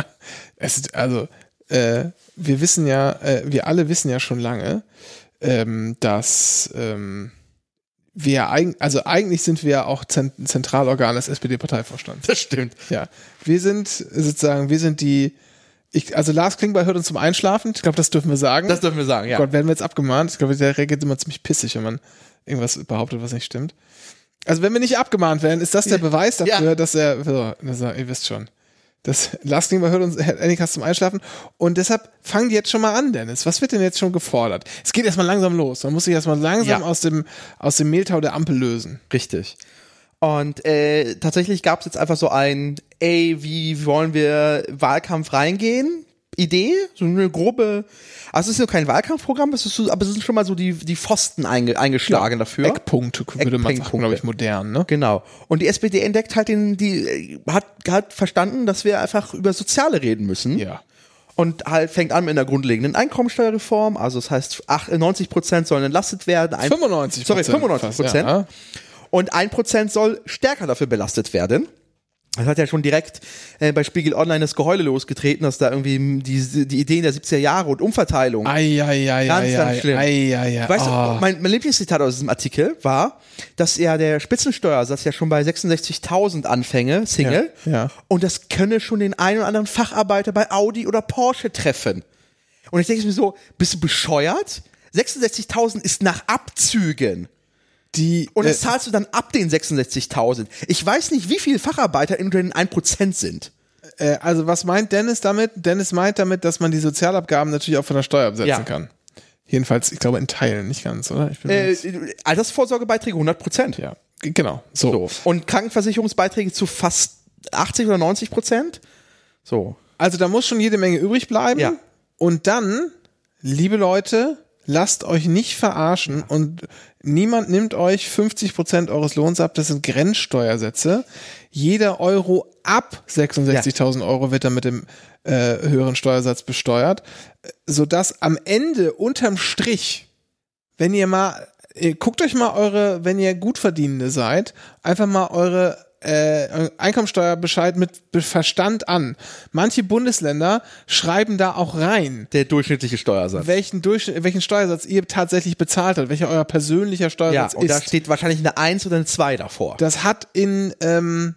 Es ist, also, äh, wir wissen ja, äh, wir alle wissen ja schon lange, ähm, dass ähm, wir eigentlich, also eigentlich sind wir ja auch Zent Zentralorgan des S P D-Parteivorstands. Das stimmt. Ja, wir sind sozusagen, wir sind die, ich, also Lars Klingbeil hört uns zum Einschlafen. Ich glaube, das dürfen wir sagen. Das dürfen wir sagen, ja. Gott, werden wir jetzt abgemahnt. Ich glaube, der reagiert immer ziemlich pissig, wenn man irgendwas behauptet, was nicht stimmt. Also wenn wir nicht abgemahnt werden, ist das der Beweis dafür, Ja. dass er, so, dass er, ihr wisst schon. Das Lars Klingbeil hört uns Anycast zum Einschlafen und deshalb fangen die jetzt schon mal an, Dennis. Was wird denn jetzt schon gefordert? Es geht erstmal langsam los. Man muss sich erstmal langsam Ja. aus dem, aus dem Mehltau der Ampel lösen. Richtig. Und äh, tatsächlich gab es jetzt einfach so ein, ey, wie wollen wir Wahlkampf reingehen? Idee, so eine grobe, also es ist nur kein Wahlkampfprogramm, es ist so, aber es sind schon mal so die, die Pfosten einge, eingeschlagen dafür. Eckpunkte, würde man sagen, Eckpunkte. glaube ich, modern, ne? Genau. Und die S P D entdeckt halt den, die, hat, hat verstanden, dass wir einfach über Soziale reden müssen. Ja. Und halt fängt an mit einer grundlegenden Einkommensteuerreform, also das heißt, neunzig Prozent sollen entlastet werden. Ein, fünfundneunzig Sorry, fünfundneunzig Prozent. Ja. Und ein Prozent soll stärker dafür belastet werden. Das hat ja schon direkt äh, bei Spiegel Online das Geheule losgetreten, dass da irgendwie die, die Ideen der siebziger Jahre und Umverteilung. Ei, ei, ei, Ganz, ei, ganz ei, schlimm. Ei, ei, ei. Weißt oh. du, mein, mein Lieblingszitat aus diesem Artikel war, dass ja der Spitzensteuersatz ja schon bei sechsundsechzigtausend anfänge, Single, Ja, ja. und das könne schon den einen oder anderen Facharbeiter bei Audi oder Porsche treffen. Und ich denke mir so, bist du bescheuert? sechsundsechzigtausend ist nach Abzügen. Die, Und das äh, zahlst du dann ab den sechsundsechzigtausend. Ich weiß nicht, wie viele Facharbeiter unter den ein Prozent sind. äh, also was meint Dennis damit? Dennis meint damit, dass man die Sozialabgaben natürlich auch von der Steuer absetzen Ja. kann. Jedenfalls, ich glaube in Teilen, nicht ganz, oder? Ich bin mir Äh, jetzt- Altersvorsorgebeiträge hundert Prozent. ja, g- genau. So. So. Und Krankenversicherungsbeiträge zu fast achtzig oder neunzig Prozent. So. Also da muss schon jede Menge übrig bleiben. Ja. Und dann, liebe Leute, lasst euch nicht verarschen und niemand nimmt euch fünfzig Prozent eures Lohns ab. Das sind Grenzsteuersätze. Jeder Euro ab sechsundsechzigtausend Euro wird dann mit dem äh, höheren Steuersatz besteuert, sodass am Ende unterm Strich, wenn ihr mal, ihr, guckt euch mal eure, wenn ihr Gutverdienende seid, einfach mal eure äh, Einkommensteuerbescheid mit Verstand an. Manche Bundesländer schreiben da auch rein, Der durchschnittliche Steuersatz. welchen, Durchschnitt, welchen Steuersatz ihr tatsächlich bezahlt habt, welcher euer persönlicher Ja, Steuersatz und da ist. steht wahrscheinlich eine eins oder eine zwei davor. Das hat in, ähm,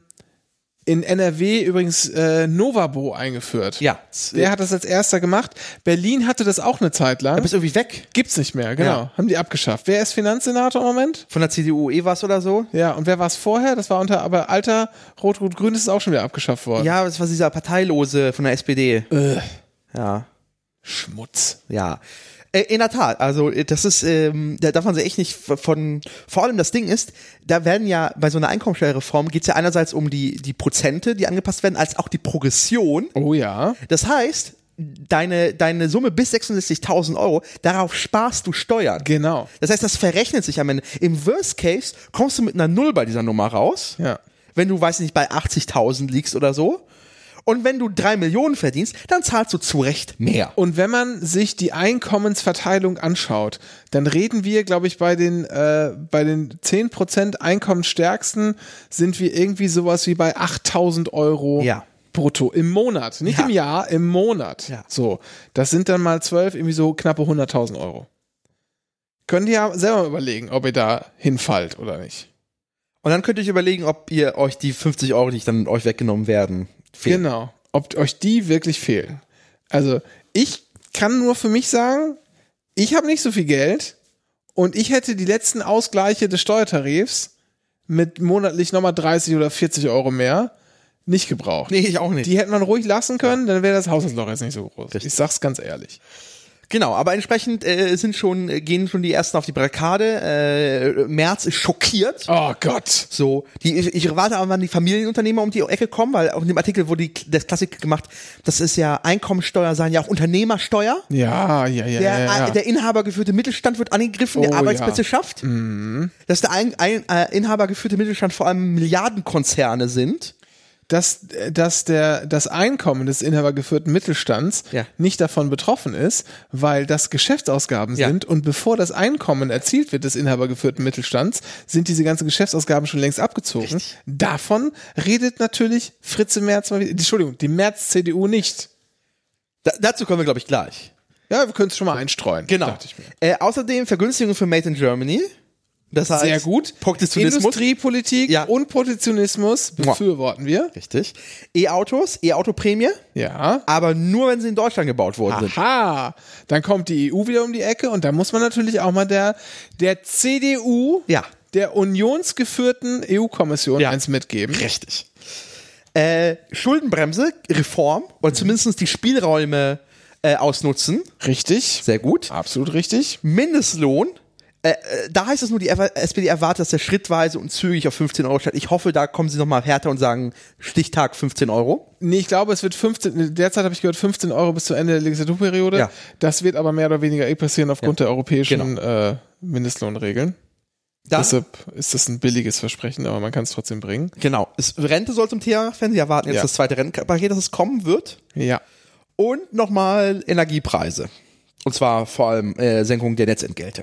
in N R W übrigens äh, Novabo eingeführt. Ja. Der hat das als erster gemacht. Berlin hatte das auch eine Zeit lang. Du bist irgendwie weg. Gibt's nicht mehr, genau. Ja. Haben die abgeschafft. Wer ist Finanzsenator im Moment? Von der C D U eh was oder so. Ja, und wer war es vorher? Das war unter, aber alter Rot-Rot-Grün ist auch schon wieder abgeschafft worden. Ja, das war dieser Parteilose von der S P D. Äh, Ja. Schmutz. Ja. Äh, In der Tat, also äh, das ist, ähm, da darf man sich echt nicht von, vor allem das Ding ist, da werden ja, bei so einer Einkommensteuerreform geht es ja einerseits um die, die Prozente, die angepasst werden, als auch die Progression. Oh ja. Das heißt, deine, deine Summe bis sechsundsechzigtausend Euro, darauf sparst du Steuern. Genau. Das heißt, das verrechnet sich am Ende. Im Worst Case kommst du mit einer Null bei dieser Nummer raus, Ja. wenn du, weiß ich nicht, bei achtzigtausend liegst oder so. Und wenn du drei Millionen verdienst, dann zahlst du zu Recht mehr. Und wenn man sich die Einkommensverteilung anschaut, dann reden wir, glaube ich, bei den, äh, bei den zehn Prozent Einkommensstärksten sind wir irgendwie sowas wie bei achttausend Euro Ja. brutto im Monat. Nicht Ja. im Jahr, im Monat. Ja. So, das sind dann mal zwölf, irgendwie so knappe hunderttausend Euro. Könnt ihr ja selber mal überlegen, ob ihr da hinfallt oder nicht. Und dann könnt ihr euch überlegen, ob ihr euch die fünfzig Euro, die dann euch weggenommen werden, fehlen. Genau. Ob euch die wirklich fehlen. Also, ich kann nur für mich sagen, ich habe nicht so viel Geld und ich hätte die letzten Ausgleiche des Steuertarifs mit monatlich nochmal dreißig oder vierzig Euro mehr nicht gebraucht. Nee, ich auch nicht. Die hätte man ruhig lassen können, dann wäre das Haushaltsloch jetzt nicht so groß. Richtig. Ich sag's ganz ehrlich. Genau, aber entsprechend äh, sind schon, äh, gehen schon die ersten auf die Barrikade. Äh, Merz ist schockiert. Oh Gott. So, die, ich, ich warte aber, wann die Familienunternehmer um die Ecke kommen, weil auch in dem Artikel wurde die, das Klassik gemacht, das ist ja Einkommensteuer sein, ja auch Unternehmersteuer. Ja, ja, ja, Der, ja, ja. der inhabergeführte Mittelstand wird angegriffen, der Oh, Arbeitsplätze ja. schafft. Mhm. Dass der ein, ein, äh, inhabergeführte Mittelstand vor allem Milliardenkonzerne sind. dass, dass der, das Einkommen des inhabergeführten Mittelstands Ja. nicht davon betroffen ist, weil das Geschäftsausgaben Ja. sind und bevor das Einkommen erzielt wird des inhabergeführten Mittelstands, sind diese ganzen Geschäftsausgaben schon längst abgezogen. Richtig. Davon redet natürlich Fritze Merz mal wieder, Entschuldigung, die Merz-C D U nicht. Da, dazu kommen wir, glaube ich, gleich. Ja, wir können es schon mal einstreuen. Genau. dachte ich mir. Äh, außerdem Vergünstigung für Made in Germany. Das heißt, Sehr gut. Protektionismus. Industriepolitik Ja. und Protektionismus befürworten wir. Richtig. E-Autos, E-Auto-Prämie, Ja. aber nur, wenn sie in Deutschland gebaut worden sind. Aha, dann kommt die E U wieder um die Ecke und da muss man natürlich auch mal der, der C D U, Ja. der unionsgeführten E U-Kommission Ja. eins mitgeben. Richtig. Äh, Schuldenbremse, Reform oder zumindest die Spielräume äh, ausnutzen. Richtig, Sehr gut. absolut richtig. Mindestlohn. Äh, äh, da heißt es nur, die S P D erwartet, dass der schrittweise und zügig auf fünfzehn Euro steigt. Ich hoffe, da kommen sie nochmal härter und sagen Stichtag fünfzehn Euro. Nee, ich glaube, es wird fünfzehn, derzeit habe ich gehört fünfzehn Euro bis zu Ende der Legislaturperiode. Ja. Das wird aber mehr oder weniger eh passieren aufgrund der europäischen äh, Mindestlohnregeln. Dann, Deshalb ist das ein billiges Versprechen, aber man kann es trotzdem bringen. genau. Es, Rente soll zum Thema werden. Sie erwarten jetzt Ja. das zweite Rentenpaket, dass es kommen wird. Ja. Und nochmal Energiepreise. Und zwar vor allem äh, Senkung der Netzentgelte.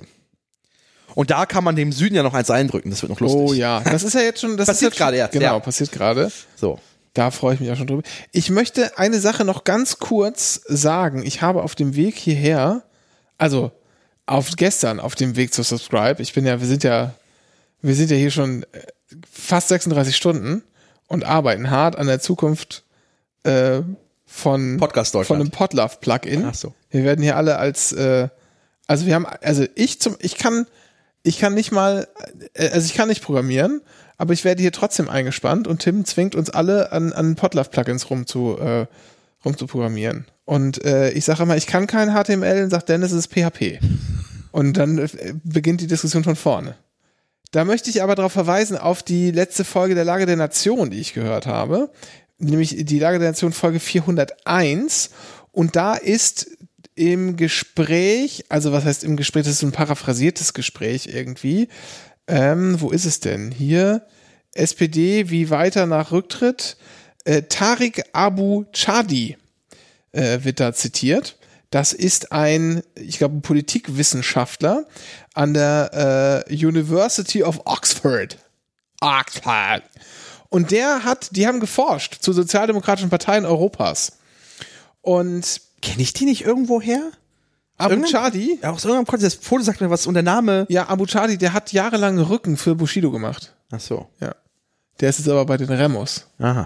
Und da kann man dem Süden ja noch eins eindrücken. Das wird noch lustig. Oh ja, das ist ja jetzt schon, das Passiert ist jetzt schon- gerade erst, Genau, ja. passiert gerade. So. Da freue ich mich auch schon drüber. Ich möchte eine Sache noch ganz kurz sagen. Ich habe auf dem Weg hierher, also auf gestern auf dem Weg zu Subscribe, ich bin ja, wir sind ja, wir sind ja hier schon äh, fast sechsunddreißig Stunden und arbeiten hart an der Zukunft äh, von Podcast Deutschland. von einem Podlove-Plugin. Ach so. Wir werden hier alle als, äh, also wir haben, also ich zum, ich kann, ich kann nicht mal, äh, also ich kann nicht programmieren, aber ich werde hier trotzdem eingespannt und Tim zwingt uns alle an, an Podlove-Plugins rum zu, äh, rum zu programmieren. Und äh, ich sage immer, ich kann kein H T M L und sagt Dennis, es ist P H P. Und dann äh, beginnt die Diskussion von vorne. Da möchte ich aber darauf verweisen, auf die letzte Folge der Lage der Nation, die ich gehört habe, nämlich die Lage der Nation Folge vierhunderteins. Und da ist im Gespräch, also was heißt im Gespräch, das ist ein paraphrasiertes Gespräch irgendwie. Ähm, wo ist es denn? Hier, S P D, wie weiter nach Rücktritt. Äh, Tariq Abu Chadi äh, wird da zitiert. Das ist ein, ich glaube, ein Politikwissenschaftler an der äh, University of Oxford. Oxford. Und der hat, die haben geforscht zu sozialdemokratischen Parteien Europas. Und kenne ich die nicht irgendwo her? Abu Chadi? Ja, aus irgendeinem Kontext, das Foto sagt mir was und der Name. Ja, Abu Chadi, der hat jahrelang Rücken für Bushido gemacht. Ach so. Ja. Der ist jetzt aber bei den Remos. Aha.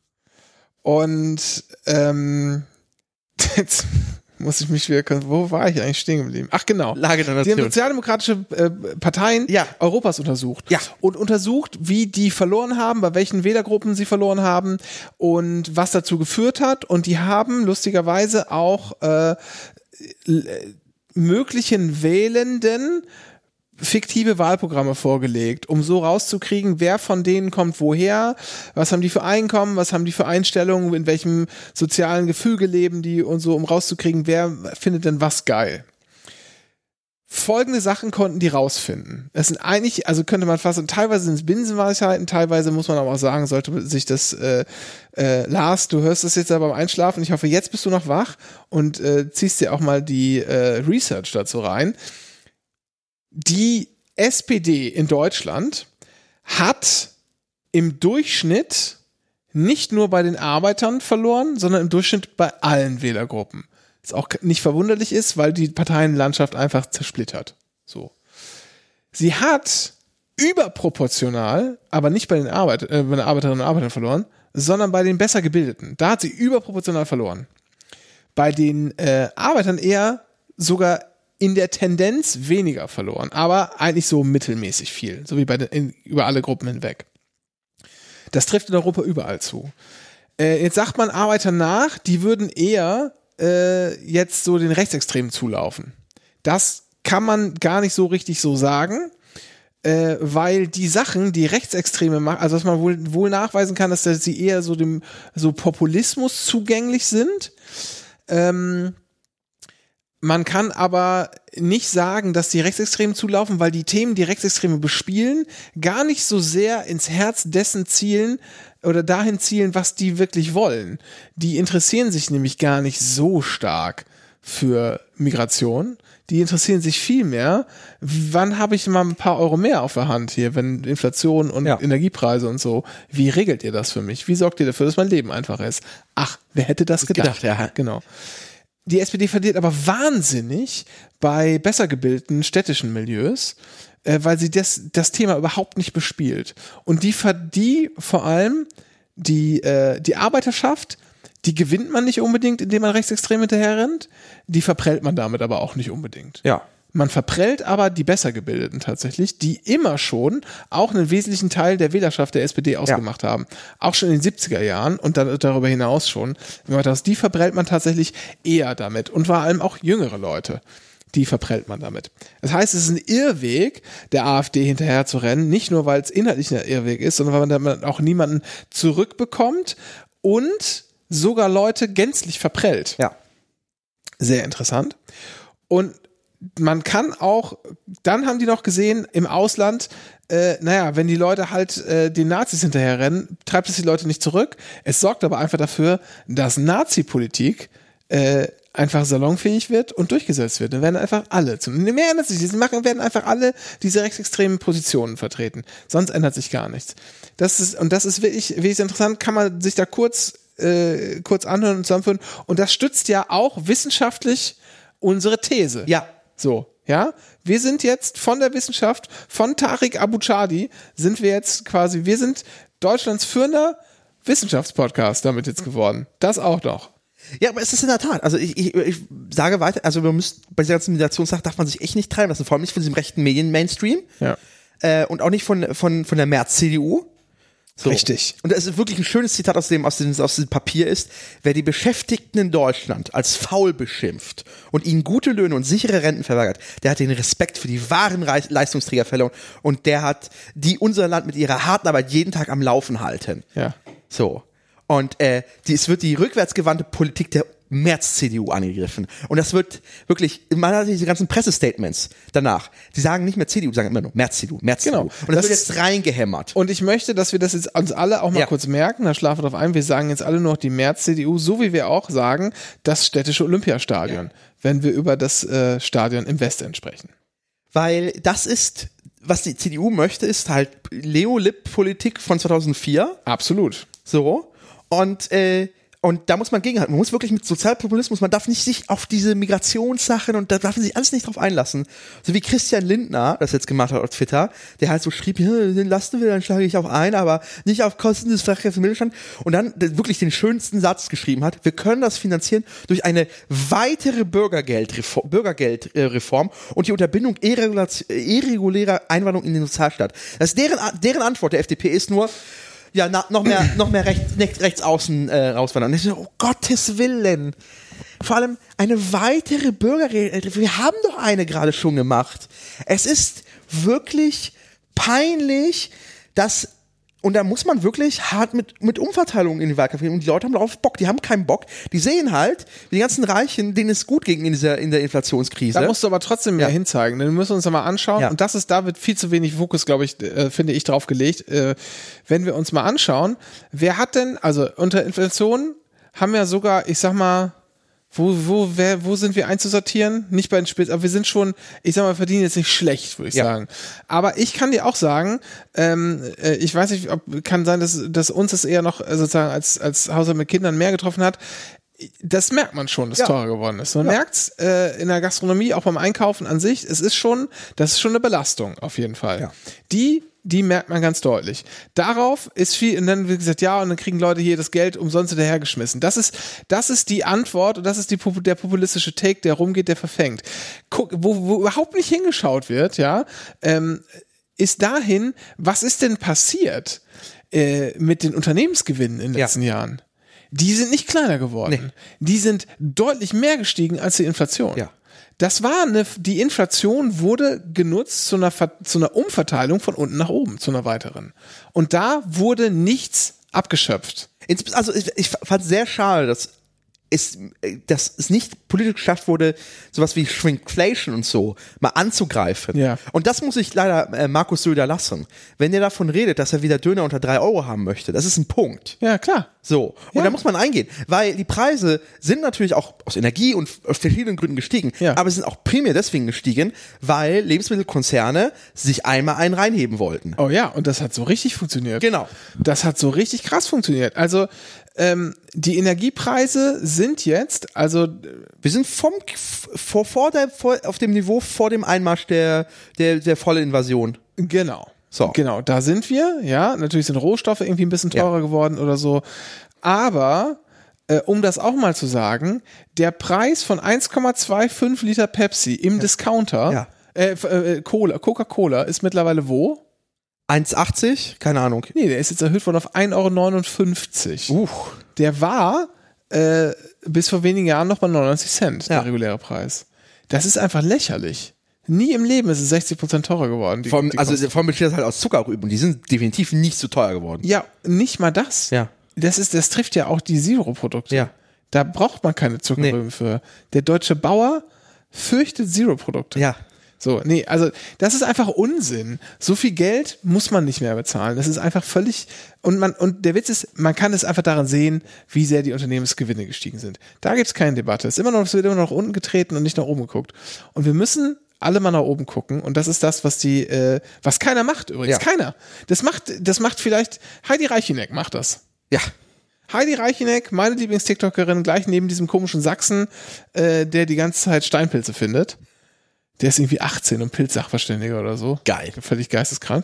Und ähm, jetzt muss ich mich wieder, wo war ich eigentlich stehen geblieben? Ach genau. Lage der Sie Nation. haben sozialdemokratische äh, Parteien Ja. Europas untersucht. Ja. Und untersucht, wie die verloren haben, bei welchen Wählergruppen sie verloren haben und was dazu geführt hat. Und die haben lustigerweise auch äh, möglichen Wählenden fiktive Wahlprogramme vorgelegt, um so rauszukriegen, wer von denen kommt woher, was haben die für Einkommen, was haben die für Einstellungen, in welchem sozialen Gefüge leben die und so, um rauszukriegen, wer findet denn was geil. Folgende Sachen konnten die rausfinden. Es sind eigentlich, also könnte man fast, teilweise sind es Binsenweisheiten, teilweise muss man aber auch sagen, sollte sich das, äh, äh, Lars, du hörst das jetzt aber beim Einschlafen, ich hoffe, jetzt bist du noch wach und äh, ziehst dir auch mal die äh, Research dazu rein. Die S P D in Deutschland hat im Durchschnitt nicht nur bei den Arbeitern verloren, sondern im Durchschnitt bei allen Wählergruppen. Was auch nicht verwunderlich ist, weil die Parteienlandschaft einfach zersplittert. So. Sie hat überproportional, aber nicht bei den, Arbeit, äh, bei den Arbeiterinnen und Arbeitern verloren, sondern bei den besser Gebildeten. Da hat sie überproportional verloren. Bei den äh, Arbeitern eher sogar in der Tendenz weniger verloren, aber eigentlich so mittelmäßig viel, so wie bei den, in, über alle Gruppen hinweg. Das trifft in Europa überall zu. Äh, jetzt sagt man Arbeiter nach, die würden eher äh, jetzt so den Rechtsextremen zulaufen. Das kann man gar nicht so richtig so sagen, äh, weil die Sachen, die Rechtsextreme machen, also was man wohl, wohl nachweisen kann, dass sie eher so dem so Populismus zugänglich sind. Ähm, Man kann aber nicht sagen, dass die Rechtsextremen zulaufen, weil die Themen, die Rechtsextreme bespielen, gar nicht so sehr ins Herz dessen zielen oder dahin zielen, was die wirklich wollen. Die interessieren sich nämlich gar nicht so stark für Migration. Die interessieren sich viel mehr, wann habe ich mal ein paar Euro mehr auf der Hand hier, wenn Inflation und ja. Energiepreise und so. Wie regelt ihr das für mich? Wie sorgt ihr dafür, dass mein Leben einfacher ist? Ach, wer hätte das gedacht? gedacht ja. Genau. Die S P D verliert aber wahnsinnig bei besser gebildeten städtischen Milieus, äh, weil sie das, das Thema überhaupt nicht bespielt. Und die, die vor allem, die, äh, die Arbeiterschaft, die gewinnt man nicht unbedingt, indem man rechtsextrem hinterher rennt, die verprellt man damit aber auch nicht unbedingt. Ja. Man verprellt aber die besser gebildeten tatsächlich, die immer schon auch einen wesentlichen Teil der Wählerschaft der S P D ausgemacht ja. haben. Auch schon in den siebziger Jahren und dann darüber hinaus schon. Die verprellt man tatsächlich eher damit und vor allem auch jüngere Leute. Die verprellt man damit. Das heißt, es ist ein Irrweg, der AfD hinterher zu rennen, nicht nur, weil es inhaltlich ein Irrweg ist, sondern weil man damit auch niemanden zurückbekommt und sogar Leute gänzlich verprellt. Ja. Sehr interessant. Und man kann auch, dann haben die noch gesehen, im Ausland, äh, naja, wenn die Leute halt äh, den Nazis hinterherrennen, treibt es die Leute nicht zurück. Es sorgt aber einfach dafür, dass Nazi-Politik äh, einfach salonfähig wird und durchgesetzt wird. Dann werden einfach alle, mehr ändert sich, sie machen, werden einfach alle diese rechtsextremen Positionen vertreten. Sonst ändert sich gar nichts. Das ist, und das ist wirklich, wirklich interessant, kann man sich da kurz, äh, kurz anhören und zusammenführen. Und das stützt ja auch wissenschaftlich unsere These. Ja. So, ja, wir sind jetzt von der Wissenschaft, von Tariq Abu Chadi, sind wir jetzt quasi, wir sind Deutschlands führender Wissenschaftspodcast damit jetzt geworden. Das auch noch. Ja, aber es ist in der Tat, also ich, ich, ich sage weiter, also wir müssen, bei dieser ganzen Migrationssache darf man sich echt nicht treiben lassen, vor allem nicht von diesem rechten Medien-Mainstream Ja. äh, und auch nicht von, von, von der Merz-C D U. So. Richtig. Und das ist wirklich ein schönes Zitat aus dem, aus dem, aus dem Papier ist, wer die Beschäftigten in Deutschland als faul beschimpft und ihnen gute Löhne und sichere Renten verweigert, der hat den Respekt für die wahren Re- Leistungsträger verloren und der hat die unser Land mit ihrer harten Arbeit jeden Tag am Laufen halten. Ja. So. Und äh, die, es wird die rückwärtsgewandte Politik der Merz-C D U angegriffen. Und das wird wirklich, man hat diese ganzen Pressestatements danach, die sagen nicht mehr C D U, die sagen immer nur Merz-C D U, Merz-C D U. Genau. Und das, Das wird jetzt reingehämmert. Und ich möchte, dass wir das jetzt uns alle auch mal Ja. kurz merken, da schlafen wir drauf ein, wir sagen jetzt alle nur noch die Merz-C D U, so wie wir auch sagen, das städtische Olympiastadion, ja. wenn wir über das äh, Stadion im Westend sprechen. Weil das ist, was die C D U möchte, ist halt Leo-Lip-Politik von zweitausendvier. Absolut. So. Und, äh, und da muss man gegenhalten. Man muss wirklich mit Sozialpopulismus, man darf nicht sich auf diese Migrationssachen und da darf man sich alles nicht drauf einlassen. So wie Christian Lindner das jetzt gemacht hat auf Twitter, der halt so schrieb, den lassen wir, dann schlage ich auch ein, aber nicht auf Kosten des Fachkräftes im Mittelstand. Und dann wirklich den schönsten Satz geschrieben hat, wir können das finanzieren durch eine weitere Bürgergeldreform, Bürgergeldreform und die Unterbindung irregulärer Einwanderung in den Sozialstaat. Das ist deren, deren Antwort der F D P ist nur, ja, na, noch mehr, noch mehr rechts, rechts außen äh, rauswandern. Und ich so, oh Gottes Willen. Vor allem eine weitere Bürgerrechte. Wir haben doch eine gerade schon gemacht. Es ist wirklich peinlich, dass, und da muss man wirklich hart mit, mit Umverteilung in die Wahlkampf gehen. Und die Leute haben darauf Bock. Die haben keinen Bock. Die sehen halt, wie die ganzen Reichen, denen es gut ging in dieser, in der Inflationskrise. Da musst du aber trotzdem mehr Ja. hinzeigen. Denn wir müssen uns da mal anschauen. Ja. Und das ist, da wird viel zu wenig Fokus, glaube ich, äh, finde ich, drauf gelegt. Äh, wenn wir uns mal anschauen, wer hat denn, also unter Inflation haben wir sogar, ich sag mal, Wo, wo, wer, wo sind wir einzusortieren? Nicht bei den Spitzen, aber wir sind schon, ich sag mal, verdienen jetzt nicht schlecht, würde ich Ja. sagen. Aber ich kann dir auch sagen, ähm, äh, ich weiß nicht, ob, kann sein, dass, dass uns das eher noch äh, sozusagen als, als Haushalt mit Kindern mehr getroffen hat. Das merkt man schon, dass Ja. teurer geworden ist. Man Ja. merkt's äh, in der Gastronomie, auch beim Einkaufen an sich. Es ist schon, das ist schon eine Belastung, auf jeden Fall. Ja. Die, die merkt man ganz deutlich. Darauf ist viel, und dann wird gesagt, ja, und dann kriegen Leute hier das Geld umsonst hinterhergeschmissen. Das ist, das ist die Antwort und das ist die, der populistische Take, der rumgeht, der verfängt. Guck, wo, wo überhaupt nicht hingeschaut wird, ja, ähm, ist dahin, was ist denn passiert äh, mit den Unternehmensgewinnen in den Ja. letzten Jahren? Die sind nicht kleiner geworden. Nee. Die sind deutlich mehr gestiegen als die Inflation. Ja. Das war eine, die Inflation wurde genutzt zu einer, Ver- zu einer Umverteilung von unten nach oben, zu einer weiteren. Und da wurde nichts abgeschöpft. Ins- Also ich, ich fand es sehr schade, dass es, dass es nicht politisch geschafft wurde, sowas wie Shrinkflation und so mal anzugreifen. Ja. Und das muss ich leider äh, Markus Söder lassen. Wenn er davon redet, dass er wieder Döner unter drei Euro haben möchte, das ist ein Punkt. Ja, klar. So, und Ja. da muss man eingehen, weil die Preise sind natürlich auch aus Energie und aus verschiedenen Gründen gestiegen, Ja. aber sie sind auch primär deswegen gestiegen, weil Lebensmittelkonzerne sich einmal einen reinheben wollten. Oh ja, und das hat so richtig funktioniert. Genau. Das hat so richtig krass funktioniert. Also, ähm, die Energiepreise sind jetzt, also, Wir sind vom, vor, vor der, vor, auf dem Niveau vor dem Einmarsch der, der, der volle Invasion. genau. So. Genau, da sind wir, ja. Natürlich sind Rohstoffe irgendwie ein bisschen teurer Ja. geworden oder so. Aber, äh, um das auch mal zu sagen, der Preis von eins Komma fünfundzwanzig Liter Pepsi im Discounter, Ja. äh, äh, Cola, Coca-Cola ist mittlerweile wo? eins achtzig? Keine Ahnung. Nee, der ist jetzt erhöht worden auf ein Euro neunundfünfzig. Uh. Der war äh, bis vor wenigen Jahren noch bei neunundneunzig Cent, Ja. der reguläre Preis. Das ist einfach lächerlich. Nie im Leben ist es sechzig Prozent teurer geworden. Die, Vor allem, die also Kosten. vor allem besteht das halt aus Zuckerrüben. Die sind definitiv nicht so teuer geworden. Ja, nicht mal das. Ja. Das ist, das trifft ja auch die Zero-Produkte. Ja. Da braucht man keine Zuckerrüben Nee. für. Der deutsche Bauer fürchtet Zero-Produkte. Ja. So, nee, also das ist einfach Unsinn. So viel Geld muss man nicht mehr bezahlen. Das ist einfach völlig, und man, und der Witz ist, man kann es einfach daran sehen, wie sehr die Unternehmensgewinne gestiegen sind. Da gibt's keine Debatte. Es ist immer noch, es wird immer noch nach unten getreten und nicht nach oben geguckt. Und wir müssen alle mal nach oben gucken, und das ist das, was die, äh, was keiner macht übrigens. Ja. Keiner. Das macht, das macht vielleicht, Heidi Reicheneck macht das. Ja. Heidi Reicheneck, meine Lieblings-TikTokerin, gleich neben diesem komischen Sachsen, äh, der die ganze Zeit Steinpilze findet. Der ist irgendwie achtzehn und Pilzsachverständiger oder so. Geil. Völlig geisteskrank.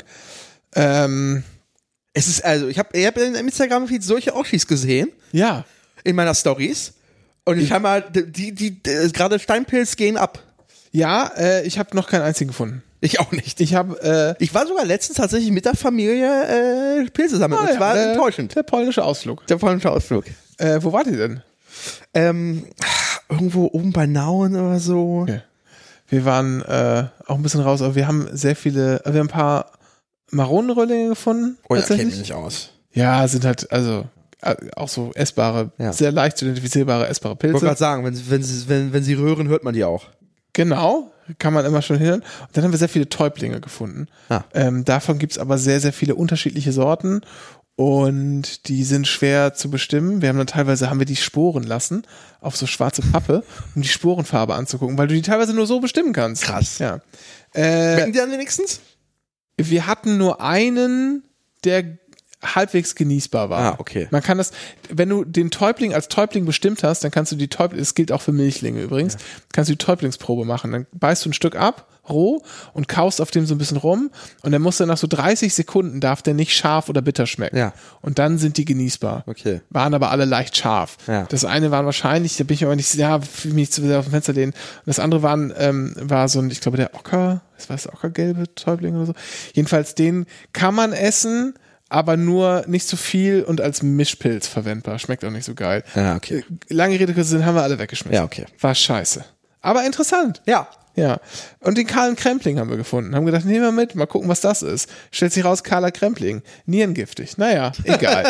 Ähm, Es ist, also, ich habe ich hab in Instagram-Feed solche Oschis gesehen, ja. in meiner Stories. Und ich habe mal, die, die, die gerade Steinpilz gehen ab. Ja, äh, ich habe noch keinen einzigen gefunden. Ich auch nicht. Ich habe, äh, ich war sogar letztens tatsächlich mit der Familie äh, Pilze sammeln. ah, das ja, war äh, enttäuschend. Der polnische Ausflug. Der polnische Ausflug. Äh, wo wart ihr denn? Ähm, irgendwo oben bei Nauen oder so. Okay. Wir waren äh, auch ein bisschen raus, aber wir haben sehr viele, wir haben ein paar Maronenröhrlinge gefunden. Oh ja, tatsächlich. kennt mich nicht aus. Ja, sind halt, also äh, auch so essbare, Ja. sehr leicht zu identifizierbare essbare Ich wollte Pilze. gerade sagen, wenn, wenn, sie, wenn, wenn sie rühren, hört man die auch. Genau, kann man immer schon hören. Und dann haben wir sehr viele Täublinge gefunden. Ah. Ähm, davon gibt's aber sehr, sehr viele unterschiedliche Sorten und die sind schwer zu bestimmen. Wir haben dann teilweise, haben wir die Sporen lassen auf so schwarze Pappe, um die Sporenfarbe anzugucken, weil du die teilweise nur so bestimmen kannst. Krass. Ja. Äh, Schmecken die dann wenigstens? wir hatten nur einen, der halbwegs genießbar war. Ah, okay. Man kann das, wenn du den Täubling als Täubling bestimmt hast, dann kannst du die Täubling, das gilt auch für Milchlinge übrigens, ja. kannst du die Täublingsprobe machen. Dann beißt du ein Stück ab, roh, und kaust auf dem so ein bisschen rum und dann muss er nach so dreißig Sekunden, darf der nicht scharf oder bitter schmecken. Ja. Und dann sind die genießbar. Okay. Waren aber alle leicht scharf. Ja. Das eine waren wahrscheinlich, da bin ich aber nicht, ja, für mich zu sehr auf dem Fenster lehnen. Und das andere waren, ähm, war so ein, ich glaube, der Ocker, was war das, ockergelbe Täubling oder so. Jedenfalls den kann man essen, aber nur nicht so viel und als Mischpilz verwendbar. Schmeckt auch nicht so geil. Ja, okay. Lange Rede, kurzer Sinn, haben wir alle weggeschmissen. Ja, okay. War scheiße. Aber interessant. Ja. Ja. Und den kahlen Krempling haben wir gefunden. Haben gedacht, nehmen wir mit, mal gucken, was das ist. Stellt sich raus, kahler Krempling. Nierengiftig. Naja, egal.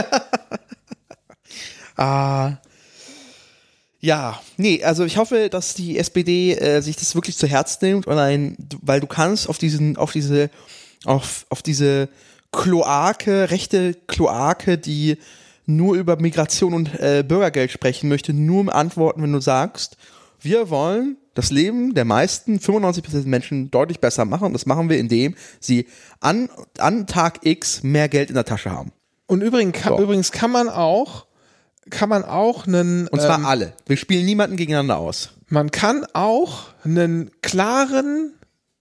Ah. Ja, nee, also ich hoffe, dass die S P D äh, sich das wirklich zu Herzen nimmt und ein, weil du kannst auf diesen, auf diese, auf, auf diese Kloake, rechte Kloake, die nur über Migration und äh, Bürgergeld sprechen möchte, nur antworten, wenn du sagst, wir wollen das Leben der meisten, fünfundneunzig Prozent der Menschen deutlich besser machen und das machen wir, indem sie an, an Tag X mehr Geld in der Tasche haben. Und übrigens kann, So. übrigens kann man auch, kann man auch einen, Und zwar ähm, alle. Wir spielen niemanden gegeneinander aus. man kann auch einen klaren,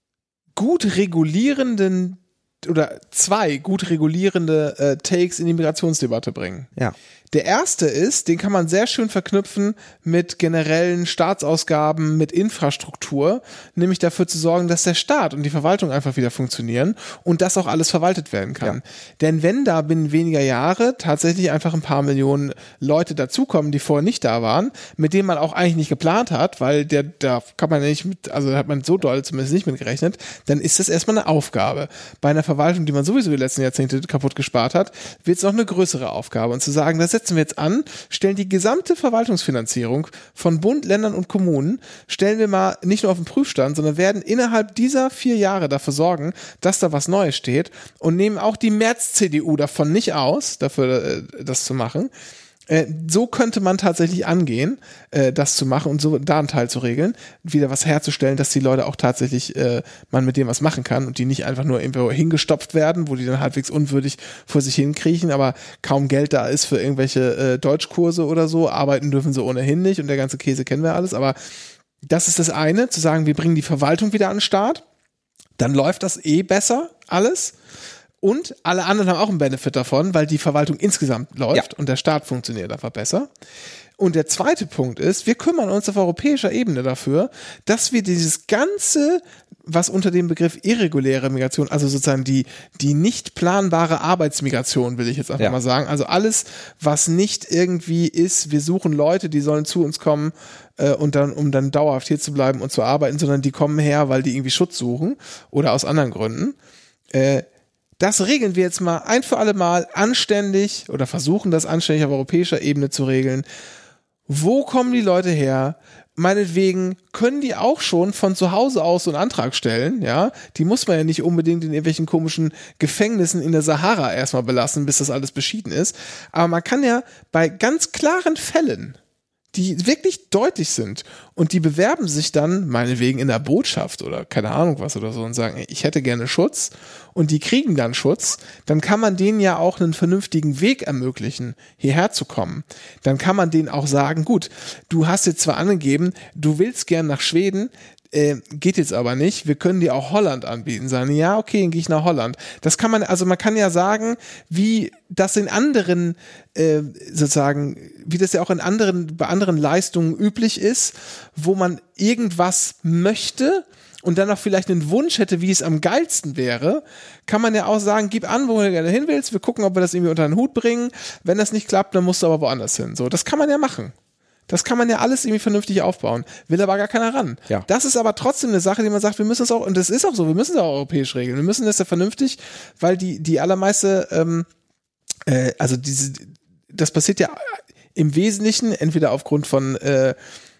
gut regulierenden oder zwei gut regulierende äh, Takes in die Migrationsdebatte bringen. Ja. Der erste ist, den kann man sehr schön verknüpfen mit generellen Staatsausgaben, mit Infrastruktur, nämlich dafür zu sorgen, dass der Staat und die Verwaltung einfach wieder funktionieren und dass auch alles verwaltet werden kann. Ja. Denn wenn da binnen weniger Jahre tatsächlich einfach ein paar Millionen Leute dazukommen, die vorher nicht da waren, mit denen man auch eigentlich nicht geplant hat, weil der, da kann man nicht mit, also hat man so doll zumindest nicht mit gerechnet, dann ist das erstmal eine Aufgabe. Bei einer Verwaltung, die man sowieso die letzten Jahrzehnte kaputt gespart hat, wird es noch eine größere Aufgabe. Und zu sagen, das setzen wir jetzt an, stellen die gesamte Verwaltungsfinanzierung von Bund, Ländern und Kommunen, stellen wir mal nicht nur auf den Prüfstand, sondern werden innerhalb dieser vier Jahre dafür sorgen, dass da was Neues steht und nehmen auch die Merz-C D U davon nicht aus, dafür äh, das zu machen. Äh, so könnte man tatsächlich angehen, äh, das zu machen und so da einen Teil zu regeln, wieder was herzustellen, dass die Leute auch tatsächlich, äh, man mit denen was machen kann und die nicht einfach nur irgendwo hingestopft werden, wo die dann halbwegs unwürdig vor sich hinkriechen, aber kaum Geld da ist für irgendwelche äh, Deutschkurse oder so, arbeiten dürfen sie ohnehin nicht und der ganze Käse kennen wir alles, aber das ist das eine, zu sagen, wir bringen die Verwaltung wieder an den Start, dann läuft das eh besser alles. Und alle anderen haben auch einen Benefit davon, weil die Verwaltung insgesamt läuft ja. und der Staat funktioniert einfach besser. Und der zweite Punkt ist, wir kümmern uns auf europäischer Ebene dafür, dass wir dieses ganze, was unter dem Begriff irreguläre Migration, also sozusagen die, die nicht planbare Arbeitsmigration, will ich jetzt einfach ja. mal sagen, also alles, was nicht irgendwie ist, wir suchen Leute, die sollen zu uns kommen äh, und dann, um dann dauerhaft hier zu bleiben und zu arbeiten, sondern die kommen her, weil die irgendwie Schutz suchen oder aus anderen Gründen. Äh, Das regeln wir jetzt mal ein für alle Mal anständig oder versuchen das anständig auf europäischer Ebene zu regeln. Wo kommen die Leute her? Meinetwegen können die auch schon von zu Hause aus so einen Antrag stellen, ja? Die muss man ja nicht unbedingt in irgendwelchen komischen Gefängnissen in der Sahara erstmal belassen, bis das alles beschieden ist. Aber man kann ja bei ganz klaren Fällen, die wirklich deutlich sind und die bewerben sich dann meinetwegen in der Botschaft oder keine Ahnung was oder so und sagen, ich hätte gerne Schutz und die kriegen dann Schutz, dann kann man denen ja auch einen vernünftigen Weg ermöglichen, hierher zu kommen. Dann kann man denen auch sagen, gut, du hast jetzt zwar angegeben, du willst gern nach Schweden, Äh, geht jetzt aber nicht, wir können dir auch Holland anbieten. Sagen, ja, okay, dann gehe ich nach Holland. Das kann man, also man kann ja sagen, wie das in anderen, äh, sozusagen, wie das ja auch in anderen, bei anderen Leistungen üblich ist, wo man irgendwas möchte und dann auch vielleicht einen Wunsch hätte, wie es am geilsten wäre, kann man ja auch sagen, gib an, wo du gerne hin willst, wir gucken, ob wir das irgendwie unter den Hut bringen. Wenn das nicht klappt, dann musst du aber woanders hin. So, das kann man ja machen. Das kann man ja alles irgendwie vernünftig aufbauen. Will aber gar keiner ran. Ja. Das ist aber trotzdem eine Sache, die man sagt, wir müssen es auch, und das ist auch so, wir müssen es auch europäisch regeln. Wir müssen das ja vernünftig, weil die, die allermeiste, ähm, äh, also diese, das passiert ja im Wesentlichen entweder aufgrund von äh,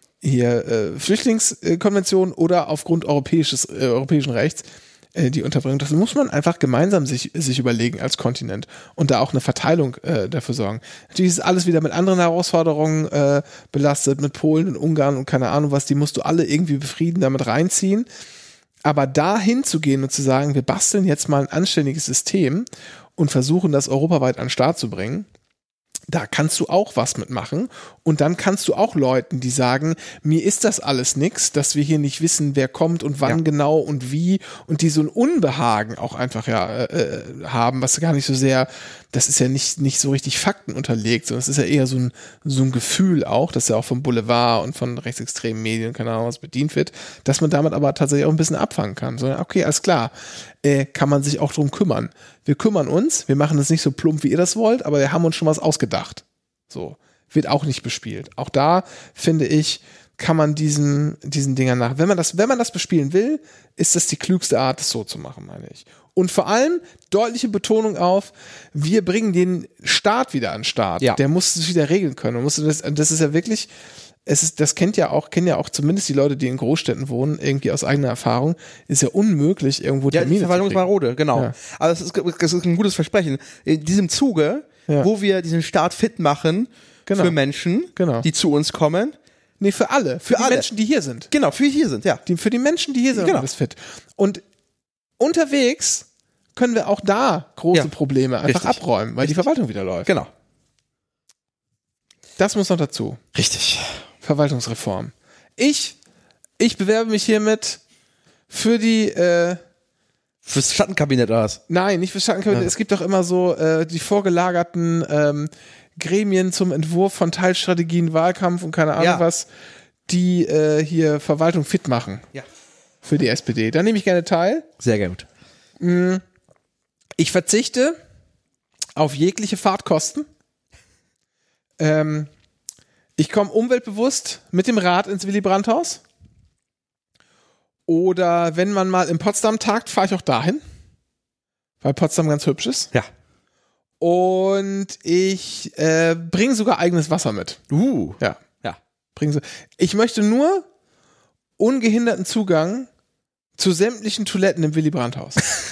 hier äh, Flüchtlingskonvention oder aufgrund europäisches, äh, europäischen Rechts. Die Unterbringung, das muss man einfach gemeinsam sich, sich überlegen als Kontinent und da auch eine Verteilung äh, dafür sorgen. Natürlich ist alles wieder mit anderen Herausforderungen äh, belastet, mit Polen und Ungarn und keine Ahnung was, die musst du alle irgendwie befrieden, damit reinziehen. Aber da hinzugehen und zu sagen, wir basteln jetzt mal ein anständiges System und versuchen das europaweit an den Start zu bringen, da kannst du auch was mitmachen und dann kannst du auch Leuten, die sagen, mir ist das alles nix, dass wir hier nicht wissen, wer kommt und wann ja. genau und wie und die so ein Unbehagen auch einfach ja äh, haben, was gar nicht so sehr, das ist ja nicht nicht so richtig Fakten unterlegt, sondern es ist ja eher so ein so ein Gefühl auch, das ja auch vom Boulevard und von rechtsextremen Medien, keine Ahnung was bedient wird, dass man damit aber tatsächlich auch ein bisschen abfangen kann, sondern okay, alles klar, äh, kann man sich auch drum kümmern. Wir kümmern uns, wir machen das nicht so plump, wie ihr das wollt, aber wir haben uns schon was ausgedacht. So, wird auch nicht bespielt. Auch da, finde ich, kann man diesen, diesen Dingern nach, wenn man das, wenn man das bespielen will, ist das die klügste Art, das so zu machen, meine ich. Und vor allem deutliche Betonung auf, wir bringen den Staat wieder an den Start. Ja. Der muss es wieder regeln können. Man muss das, das ist ja wirklich, es ist, das kennt ja auch, kennen ja auch zumindest die Leute, die in Großstädten wohnen, irgendwie aus eigener Erfahrung, ist ja unmöglich, irgendwo Ja, Termine die zu Verwaltungsmarode, genau. Ja. Aber das ist, das ist ein gutes Versprechen. In diesem Zuge, Ja. wo wir diesen Staat fit machen Genau. für Menschen, Genau. die zu uns kommen. Nee, für alle. Für, Für die alle. Menschen, die hier sind. Genau, für hier sind, ja. Die, für die Menschen, die hier sind, Genau. ist fit. Und unterwegs können wir auch da große Ja. Probleme einfach Richtig. abräumen, weil die Verwaltung wieder läuft. Genau. Das muss noch dazu. Richtig. Verwaltungsreform. Ich, ich bewerbe mich hiermit für die, äh, Fürs Schattenkabinett oder was? nein, nicht für Schattenkabinett. Ja. Es gibt doch immer so äh, die vorgelagerten ähm, Gremien zum Entwurf von Teilstrategien, Wahlkampf und keine Ahnung Ja. was, die äh, hier Verwaltung fit machen Ja. für die S P D. Da nehme ich gerne teil. Sehr gut. Ich verzichte auf jegliche Fahrtkosten. Ähm, ich komme umweltbewusst mit dem Rad ins Willy-Brandt-Haus. Oder wenn man mal in Potsdam tagt, fahre ich auch dahin. Weil Potsdam ganz hübsch ist. Ja. Und ich äh, bringe sogar eigenes Wasser mit. Uh. Ja, Ja. bringe so. Ich möchte nur ungehinderten Zugang zu sämtlichen Toiletten im Willy-Brandt-Haus.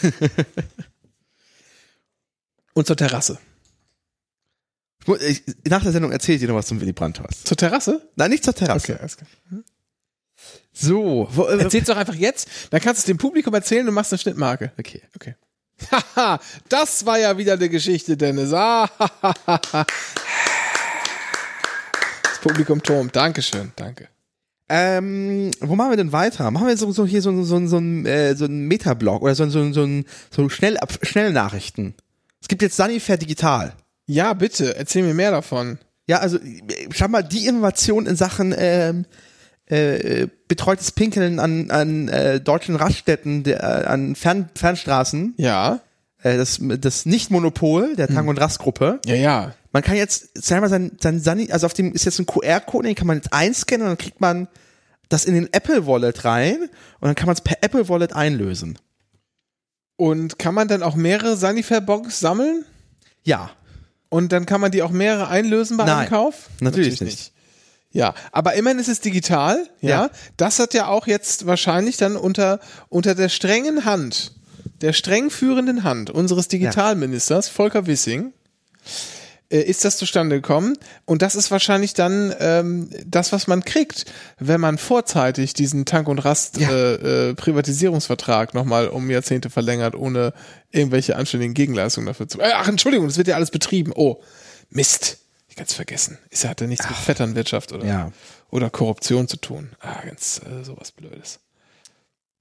Und zur Terrasse. Ich mu- ich- Nach der Sendung erzähle ich dir noch was zum Willy Brandt-Haus. Zur Terrasse? Nein, nicht zur Terrasse. Okay, alles klar. So. Wo, äh, Erzähl's doch einfach jetzt, dann kannst du es dem Publikum erzählen, du machst eine Schnittmarke. okay. Okay. Haha, das war ja wieder eine Geschichte, Dennis. Ah, das Publikum tobt. Dankeschön, danke. Ähm, wo machen wir denn weiter? Machen wir so, so hier so, so, so, ein, äh, so ein Metablog oder so, so, so, ein- so Schnell, Schnellnachrichten. Es gibt jetzt Sanifair Digital. Ja, bitte, erzähl mir mehr davon. Ja, also äh, schau mal, die Innovation in Sachen ähm, äh, betreutes Pinkeln an, an äh, deutschen Raststätten, der, äh, an Fern, Fernstraßen, Ja, äh, das, das Nicht-Monopol der Tank- und Rastgruppe. ja, ja. Man kann jetzt, sag mal, sein, sein Sani, also auf dem ist jetzt ein Q R-Code, den kann man jetzt einscannen und dann kriegt man das in den Apple Wallet rein und dann kann man es per Apple Wallet einlösen. Und kann man dann auch mehrere Sanifair-Box sammeln? Ja, Und dann kann man die auch mehrere einlösen bei Nein, Ankauf? natürlich nicht. Ja, aber immerhin ist es digital, ja? Ja. Das hat ja auch jetzt wahrscheinlich dann unter, unter der strengen Hand, der streng führenden Hand unseres Digitalministers, Volker Wissing, äh, ist das zustande gekommen. Und das ist wahrscheinlich dann ähm, das, was man kriegt, wenn man vorzeitig diesen Tank- und Ja. Rast-Privatisierungsvertrag nochmal um Jahrzehnte verlängert, ohne irgendwelche anständigen Gegenleistungen dafür zu. Äh, ach, Entschuldigung, das wird ja alles betrieben. Oh, Mist. Ich kann es vergessen. Ist ja, hat ja nichts mit Vetternwirtschaft oder, Ja. oder Korruption zu tun. Ah, ganz äh, sowas Blödes.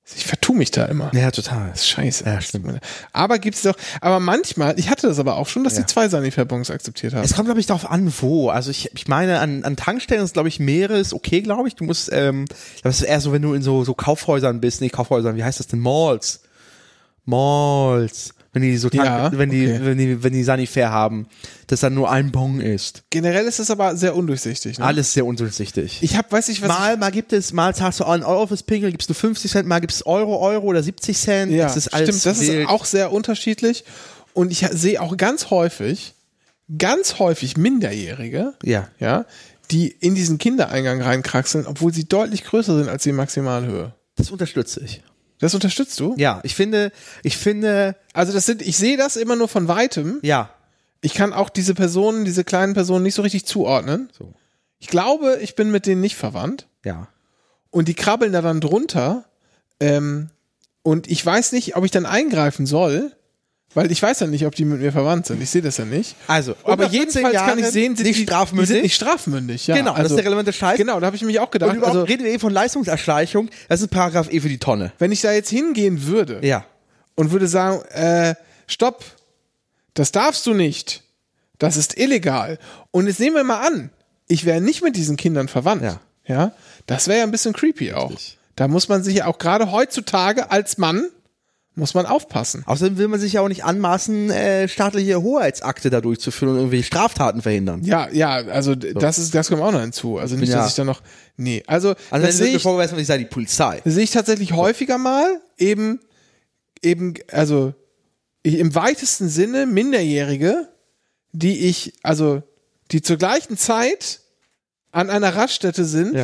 Ich vertue mich da immer. Ja, total. Das ist scheiße. Ja, stimmt. Aber gibt's doch, aber manchmal, ich hatte das aber auch schon, dass Ja. die zwei Sanifair-Bons akzeptiert haben. Es kommt, glaube ich, darauf an, wo. Also ich, ich meine, an, an Tankstellen ist, glaube ich, mehrere ist okay, glaube ich. Du musst, ähm, das ist eher so, wenn du in so, so Kaufhäusern bist, nee, Kaufhäusern, wie heißt das denn? Malls. Malls. Wenn die so Tank, Ja, wenn die, okay. wenn die, wenn die Sanifair haben, dass dann nur ein Bon ist. Generell ist es aber sehr undurchsichtig. Ne? Alles sehr undurchsichtig. Ich hab, weiß ich, was Mal, mal gibt es, mal zahlst du einen Euro fürs Pinkeln, gibst du fünfzig Cent, mal gibst du Euro, Euro oder siebzig Cent. ich, ja, das ist alles stimmt, das wild. ist auch sehr unterschiedlich. Und ich sehe auch ganz häufig, ganz häufig Minderjährige, Ja. ja, die in diesen Kindereingang reinkraxeln, obwohl sie deutlich größer sind als die Maximalhöhe. Das unterstütze ich. Das unterstützt du? Ja, ich finde, ich finde, Also das sind, ich sehe das immer nur von weitem. ja. Ich kann auch diese Personen, diese kleinen Personen nicht so richtig zuordnen. So. Ich glaube, ich bin mit denen nicht verwandt. Ja. Und die krabbeln da dann drunter. Ähm, und ich weiß nicht, ob ich dann eingreifen soll, weil ich weiß ja nicht, ob die mit mir verwandt sind. Ich sehe das ja nicht. Also, Aber unter vierzehn jedenfalls kann ich Jahren sehen, sind nicht die, strafmündig. die sind nicht strafmündig. Ja, Genau, das also, ist der relevante Scheiß. Genau, da habe ich mich auch gedacht. Und überhaupt Also, reden wir eben von Leistungserschleichung, das ist Paragraph E für die Tonne. wenn ich da jetzt hingehen würde Ja. und würde sagen, äh, stopp, das darfst du nicht. Das ist illegal. Und jetzt nehmen wir mal an, ich wäre nicht mit diesen Kindern verwandt. Ja. Ja, das wäre ja ein bisschen creepy auch. Richtig. Da muss man sich ja auch gerade heutzutage als Mann muss man aufpassen. Außerdem will man sich ja auch nicht anmaßen, äh, staatliche Hoheitsakte da durchzuführen und irgendwelche Straftaten verhindern. Ja, ja, also das ist, das kommt auch noch hinzu. Also nicht, Ja. dass ich da noch, nee, also, Also das wenn sehe du ich, vorgeworfen, ich sei die Polizei. das sehe ich tatsächlich häufiger mal, eben, eben, also ich, im weitesten Sinne Minderjährige, die ich, also die zur gleichen Zeit an einer Raststätte sind,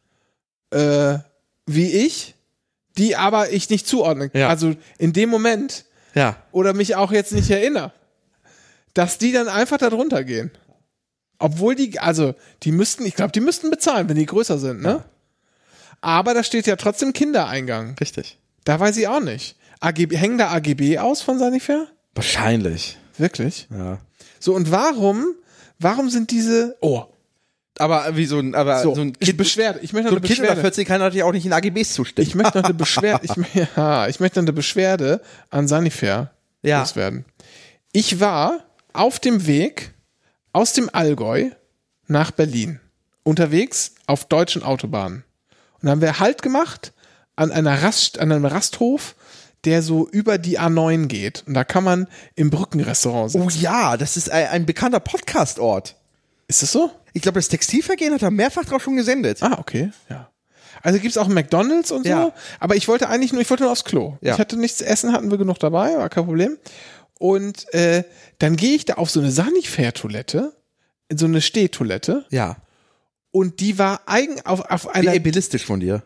Ja. äh, wie ich, die aber ich nicht zuordnen kann. Ja. Also in dem Moment Ja. oder mich auch jetzt nicht erinnere, dass die dann einfach da drunter gehen. Obwohl die, also die müssten, ich glaube, die müssten bezahlen, wenn die größer sind, ne? Ja. Aber da steht ja trotzdem Kindereingang. Richtig. Da weiß ich auch nicht. A G B, hängen da A G B aus von Sanifair? Wahrscheinlich. Wirklich? Ja. So, und warum, warum sind diese, oh, Aber wie so ein, aber so, so ein ich Kind, Beschwerde, ich möchte so noch ein eine Kind unter Beschwerde. vierzehn kann natürlich auch nicht in A G Bs zustimmen. Ich möchte noch eine Beschwerde, ich, mö- ja, ich möchte noch eine Beschwerde an Sanifair Ja. loswerden. Ich war auf dem Weg aus dem Allgäu nach Berlin, unterwegs auf deutschen Autobahnen. Und da haben wir Halt gemacht an einer Rast, an einem Rasthof, der so über die A neun geht. Und da kann man im Brückenrestaurant sitzen. Oh ja, das ist ein, ein bekannter Podcast-Ort. Ist das so? Ich glaube, das Textilvergehen hat da mehrfach drauf schon gesendet. Ah, okay, ja. Also gibt's auch McDonalds und so, Ja. aber ich wollte eigentlich nur, ich wollte nur aufs Klo. Ja. Ich hatte nichts zu essen, hatten wir genug dabei, war kein Problem. Und äh, dann gehe ich da auf so eine Sanifair-Toilette, in so eine Stehtoilette, Ja. und die war eigen auf, auf Wie einer ableistisch von dir.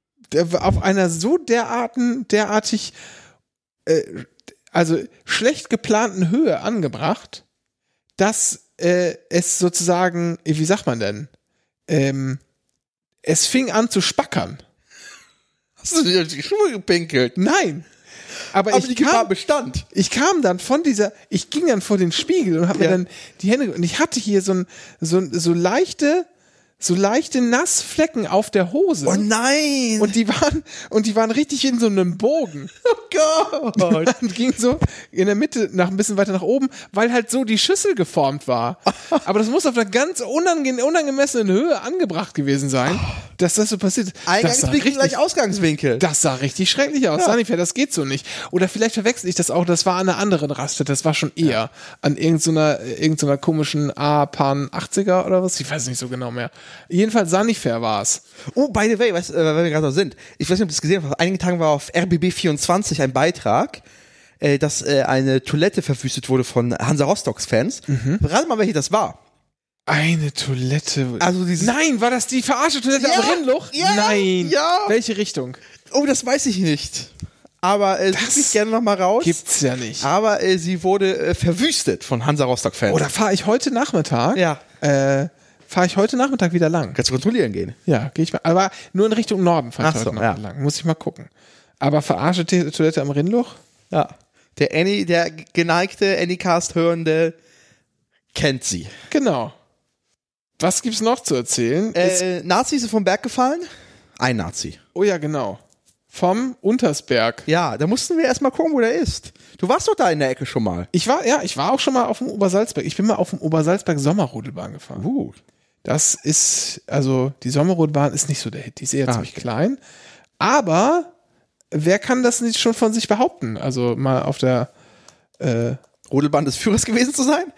auf einer so derarten, derartig äh, also schlecht geplanten Höhe angebracht, dass äh, es sozusagen, wie sagt man denn, ähm, es fing an zu spackern. Hast du dir die Schuhe gepinkelt? Nein. Aber, Aber ich, die Gefahr kam, bestand. ich kam dann von dieser, ich ging dann vor den Spiegel und habe Ja. mir dann die Hände, und ich hatte hier so, ein, so, so leichte, so leichte Nassflecken auf der Hose. Oh nein! Und die waren, und die waren richtig in so einem Bogen. oh Gott! Und ging so in der Mitte nach ein bisschen weiter nach oben, weil halt so die Schüssel geformt war. Aber das muss auf einer ganz unange unangemessenen Höhe angebracht gewesen sein, dass das so passiert. Das sah Eingangswinkel richtig, gleich Ausgangswinkel. das sah richtig schrecklich aus. Ja. Sanifair, das geht so nicht. Oder vielleicht verwechsel ich das auch, das war an einer anderen Raststätte, das war schon eher an irgendeiner, irgendeiner komischen A-Pan achtziger oder was, ich weiß nicht so genau mehr. Jedenfalls Sanifair war es. Oh, by the way, weißt, äh, weil wir gerade noch sind. Ich weiß nicht, ob du es gesehen hast. Vor einigen Tagen war auf R B B vierundzwanzig ein Beitrag, äh, dass äh, eine Toilette verwüstet wurde von Hansa Rostocks Fans. Mhm. Rate mal, welche das war. Eine Toilette. Also dieses. Nein, war das die verarsche Toilette Ja, am Rennloch? ja, Nein. ja. Welche Richtung? Oh, das weiß ich nicht. Aber äh, such ich gerne noch mal raus. Gibt's ja nicht. Aber äh, sie wurde äh, verwüstet von Hansa Rostock Fans. Oder fahre ich heute Nachmittag? Ja. Äh, fahre ich heute Nachmittag wieder lang? Kannst du kontrollieren gehen. Ja, gehe ich mal. Aber nur in Richtung Norden fahre ich Ach heute so, Nachmittag ja. lang. Muss ich mal gucken. Aber verarsche T- Toilette am Rennloch? Ja. Der Annie, der geneigte Anycast-Hörende kennt sie. Genau. Was gibt's noch zu erzählen? Ist, Äh, Nazis ist vom Berg gefallen? Ein Nazi. oh ja, genau. vom Untersberg. Ja, da mussten wir erstmal gucken, wo der ist. Du warst doch da in der Ecke schon mal. Ich war, ja, ich war auch schon mal auf dem Obersalzberg. Ich bin mal auf dem Obersalzberg Sommerrodelbahn gefahren. Uh. Das ist, also die Sommerrodelbahn ist nicht so der Hit. Die ist eher Ah, ziemlich okay. klein. Aber wer kann das nicht schon von sich behaupten? Also mal auf der äh, Rodelbahn des Führers gewesen zu sein?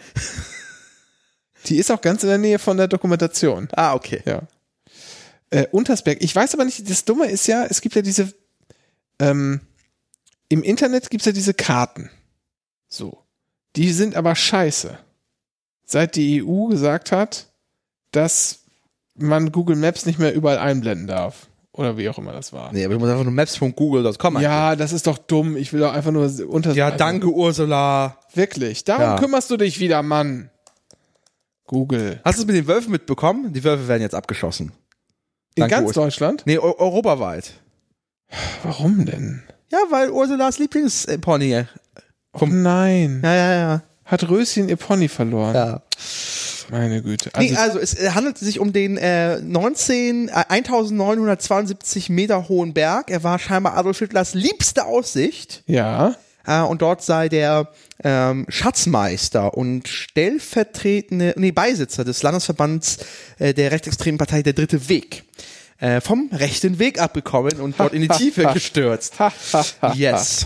die ist auch ganz in der Nähe von der Dokumentation. Ah, okay. Ja. Äh, Untersberg. Ich weiß aber nicht, das Dumme ist ja, es gibt ja diese, ähm, im Internet gibt es ja diese Karten. So. Die sind aber scheiße. Seit die E U gesagt hat, dass man Google Maps nicht mehr überall einblenden darf. Oder wie auch immer das war. Nee, aber du musst einfach nur maps punkt google punkt com Ja, das ist doch dumm. Ich will doch einfach nur unter. Ja, danke, Ursula. Wirklich. Darum Ja. kümmerst du dich wieder, Mann. Google. Hast du es mit den Wölfen mitbekommen? Die Wölfe werden jetzt abgeschossen. In Danke, ganz Ursula. Deutschland? Nee, eu- europaweit. Warum denn? Ja, weil Ursulas Lieblingspony. Oh nein. Ja, ja, ja. Hat Röschen ihr Pony verloren? ja. Meine Güte. Also, Also, nee, also es äh, handelt sich um den äh, neunzehn, äh, eintausendneunhundertzweiundsiebzig Meter hohen Berg. Er war scheinbar Adolf Hitlers liebste Aussicht. ja. Äh, und dort sei der ähm, Schatzmeister und stellvertretende, nee, Beisitzer des Landesverbands äh, der rechtsextremen Partei Der Dritte Weg äh, vom rechten Weg abgekommen und dort in die Tiefe gestürzt. Yes.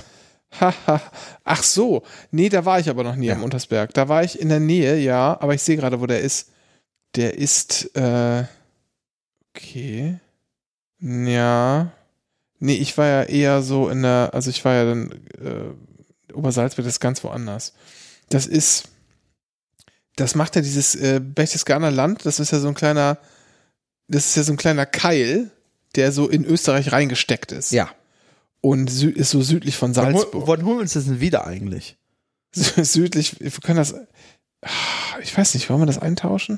Ach so. Nee, da war ich aber noch nie Ja. am Untersberg. Da war ich in der Nähe, ja, aber ich sehe gerade, wo der ist. Der ist, äh, okay. Ja. Nee, ich war ja eher so in der, also ich war ja dann, äh, Obersalzberg, das ist ganz woanders. Das ist, das macht ja dieses äh, Berchtesgadener Land, das ist ja so ein kleiner, das ist ja so ein kleiner Keil, der so in Österreich reingesteckt ist. Ja. Und sü- ist so südlich von Wann, hol- Salzburg. wann holen wir uns das denn wieder eigentlich? Südlich, wir können das, ich weiß nicht, wollen wir das eintauschen?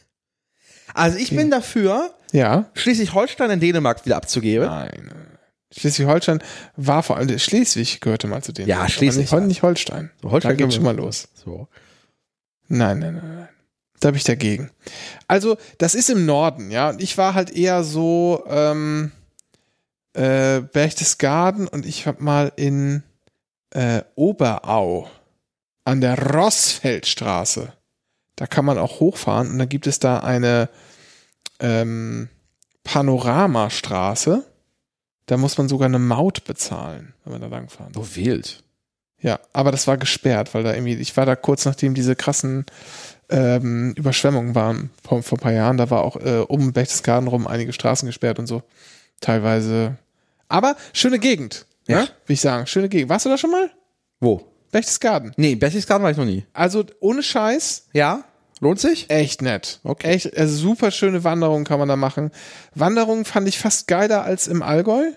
Also ich bin dafür, Ja. Schleswig-Holstein in Dänemark wieder abzugeben. Nein. Schleswig-Holstein war vor allem, Schleswig gehörte mal zu denen. Ja, Schleswig Aber nicht, nicht Holstein. So, Holstein Da geht können schon wir- mal los. So. Nein, nein, nein, nein. Da bin ich dagegen. Also, das ist im Norden, ja. Und ich war halt eher so, ähm, äh, Berchtesgaden und ich hab mal in äh, Oberau an der Rossfeldstraße. Da kann man auch hochfahren und dann gibt es da eine ähm, Panoramastraße. Da muss man sogar eine Maut bezahlen, wenn man da langfahren. So wild. Ja, aber das war gesperrt, weil da irgendwie, ich war da kurz nachdem diese krassen ähm, Überschwemmungen waren vor, vor ein paar Jahren, da war auch äh, um Berchtesgaden rum einige Straßen gesperrt und so. Teilweise. Aber schöne Gegend, ja, Ja. will ich sagen. Schöne Gegend. Warst du da schon mal? Wo? Berchtesgaden. Nee, Berchtesgaden war ich noch nie. Also ohne Scheiß, Ja? Lohnt sich? echt nett. Okay. Echt, also super schöne Wanderungen kann man da machen. Wanderungen fand ich fast geiler als im Allgäu.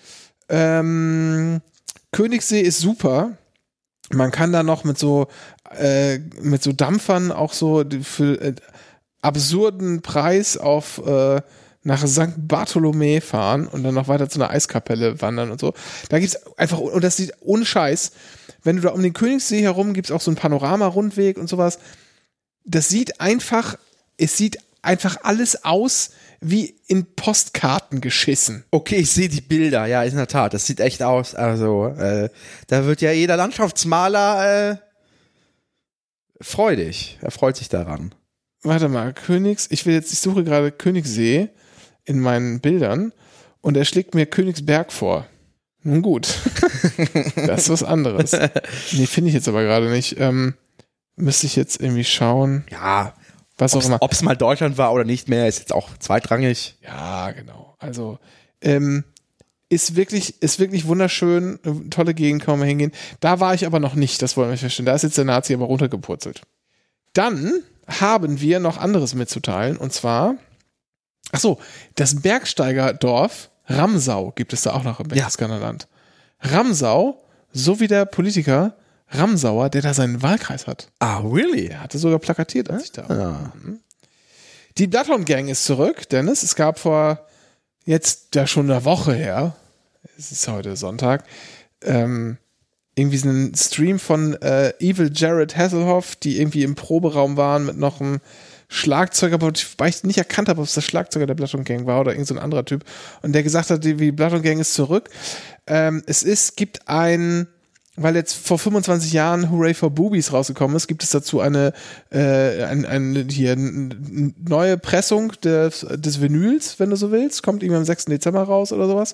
Ähm, Königssee ist super. Man kann da noch mit so äh, mit so Dampfern auch so für äh, absurden Preis auf äh, nach Sankt Bartholomä fahren und dann noch weiter zu einer Eiskapelle wandern und so. Da gibt's einfach, und das sieht ohne Scheiß, wenn du da um den Königssee herum gibt's auch so einen Panorama-Rundweg und sowas. Das sieht einfach, es sieht einfach alles aus wie in Postkarten geschissen. Okay, ich sehe die Bilder. Ja, in der Tat. Das sieht echt aus. Also, äh, da wird ja jeder Landschaftsmaler äh, freudig. Er freut sich daran. Warte mal, Königs, ich will jetzt, ich suche gerade Königssee in meinen Bildern und er schlägt mir Königsberg vor. Nun gut. Das ist was anderes. Nee, finde ich jetzt aber gerade nicht. Ähm, müsste ich jetzt irgendwie schauen, Ja, was auch immer. ob es mal Deutschland war oder nicht mehr, ist jetzt auch zweitrangig. Ja, genau. Also, ähm, ist wirklich, ist wirklich wunderschön, eine tolle Gegend, kann man mal hingehen. Da war ich aber noch nicht, das wollen wir verstehen. Da ist jetzt der Nazi aber runtergepurzelt. Dann haben wir noch anderes mitzuteilen, und zwar, ach so, das Bergsteigerdorf Ramsau gibt es da auch noch im Berchtesgadener Land. Ramsau, so wie der Politiker Ramsauer, der da seinen Wahlkreis hat. Ah, really? Er hatte sogar plakatiert, als ich da war. Ja. Die Bloodhound Gang ist zurück, Dennis. Es gab vor jetzt ja schon eine Woche her, es ist heute Sonntag, ähm, irgendwie so einen Stream von äh, Evil Jared Hasselhoff, die irgendwie im Proberaum waren mit noch einem Schlagzeuger, wobei ich nicht erkannt habe, ob es der Schlagzeuger der Blood and Gang war oder irgend so ein anderer Typ. Und der gesagt hat, die Blood and Gang ist zurück. Ähm, es ist, gibt ein, weil jetzt vor fünfundzwanzig Jahren Hooray for Boobies rausgekommen ist, gibt es dazu eine, äh, ein, ein, hier, eine neue Pressung des, des Vinyls, wenn du so willst. Kommt irgendwie am sechsten Dezember raus oder sowas.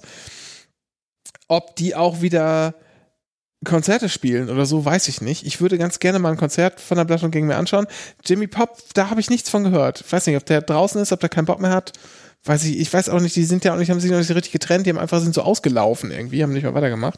Ob die auch wieder Konzerte spielen oder so, weiß ich nicht. Ich würde ganz gerne mal ein Konzert von der Blood and Gang mir anschauen. Jimmy Pop, da habe ich nichts von gehört. Ich weiß nicht, ob der draußen ist, ob der keinen Bock mehr hat. Weiß ich, ich weiß auch nicht, die sind ja auch nicht, haben sich noch nicht so richtig getrennt, die haben einfach sind so ausgelaufen irgendwie, haben nicht mehr weitergemacht.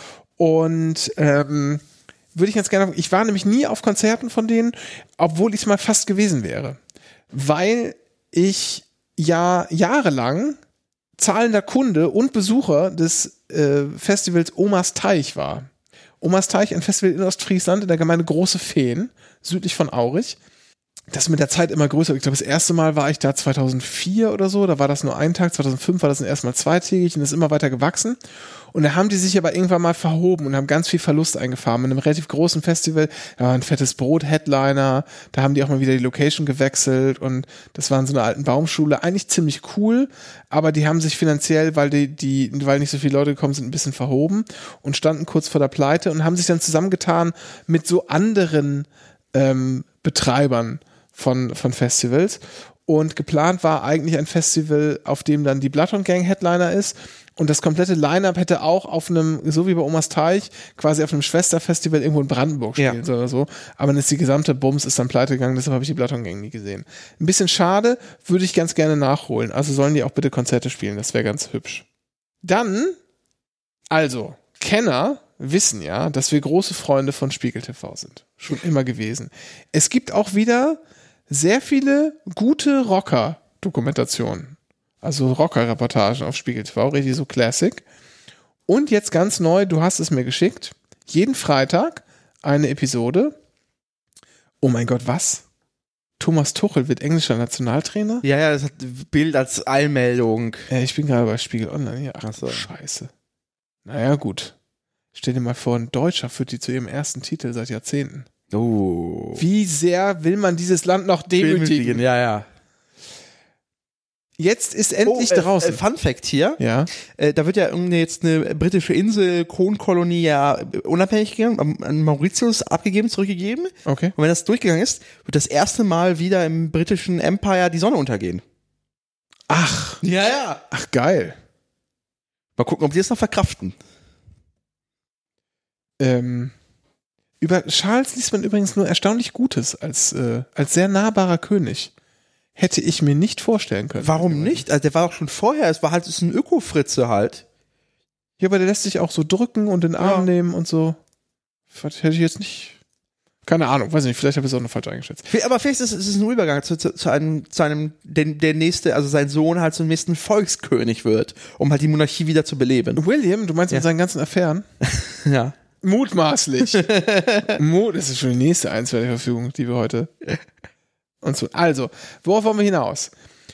Und ähm, würde ich ganz gerne, ich war nämlich nie auf Konzerten von denen, obwohl ich es mal fast gewesen wäre. Weil ich ja jahrelang zahlender Kunde und Besucher des äh, Festivals Omas Teich war. Omas Teich, ein Festival in Ostfriesland in der Gemeinde Große Feen, südlich von Aurich. Das ist mit der Zeit immer größer. Ich glaube, das erste Mal war ich da zweitausendvier oder so, da war das nur ein Tag, zweitausendfünf war das erstmal zweitägig und ist immer weiter gewachsen. Und da haben die sich aber irgendwann mal verhoben und haben ganz viel Verlust eingefahren. Mit einem relativ großen Festival, da war ein fettes Brot-Headliner, da haben die auch mal wieder die Location gewechselt und das war in so einer alten Baumschule. Eigentlich ziemlich cool, aber die haben sich finanziell, weil die, die, weil nicht so viele Leute gekommen sind, ein bisschen verhoben und standen kurz vor der Pleite und haben sich dann zusammengetan mit so anderen ähm, Betreibern von, von Festivals. Und geplant war eigentlich ein Festival, auf dem dann die Blood and Gang Headliner ist. Und das komplette Line-Up hätte auch auf einem, so wie bei Omas Teich, quasi auf einem Schwesterfestival irgendwo in Brandenburg spielen ja. oder so. Aber dann ist die gesamte Bums ist dann pleite gegangen, deshalb habe ich die Blood and Gang nie gesehen. Ein bisschen schade, würde ich ganz gerne nachholen. Also sollen die auch bitte Konzerte spielen, das wäre ganz hübsch. Dann, also, Kenner wissen ja, dass wir große Freunde von Spiegel T V sind. Schon immer gewesen. Es gibt auch wieder sehr viele gute Rocker-Dokumentationen. Also Rocker-Reportagen auf Spiegel T V, richtig so Classic. Und jetzt ganz neu, du hast es mir geschickt, jeden Freitag eine Episode. Oh mein Gott, was? Thomas Tuchel wird englischer Nationaltrainer? Ja, ja, das hat Bild als Eilmeldung. Ja, ich bin gerade bei Spiegel Online hier. Ach, Ach so. Scheiße. Naja, gut. Stell dir mal vor, ein Deutscher führt die zu ihrem ersten Titel seit Jahrzehnten. Oh. Wie sehr will man dieses Land noch demütigen? Ja, ja. Jetzt ist endlich oh, äh, draußen. Äh, Fun Fact hier. Ja. Äh, da wird ja jetzt eine britische Insel, Kronkolonie, ja unabhängig gegangen, an Mauritius abgegeben, zurückgegeben. Okay. Und wenn das durchgegangen ist, wird das erste Mal wieder im britischen Empire die Sonne untergehen. Ach. Ja, ja. Ach, geil. Mal gucken, ob die das noch verkraften. Ähm, über Charles liest man übrigens nur erstaunlich Gutes als, äh, als sehr nahbarer König. Hätte ich mir nicht vorstellen können. Warum nicht? Also der war doch schon vorher, es war halt, es ist ein Öko-Fritze halt. Ja, aber der lässt sich auch so drücken und in den Arm ja. nehmen und so. Hätte ich jetzt nicht. Keine Ahnung, weiß nicht, vielleicht habe ich es auch noch falsch eingeschätzt. Aber vielleicht ist es, ist es ein Übergang zu, zu, zu einem, zu einem der, der nächste, also sein Sohn halt zum nächsten Volkskönig wird, um halt die Monarchie wieder zu beleben. William, du meinst ja. mit seinen ganzen Affären? Ja. Mutmaßlich. Mut, das ist schon die nächste einstweilige Verfügung, die wir heute und so. Also, worauf wollen wir hinaus?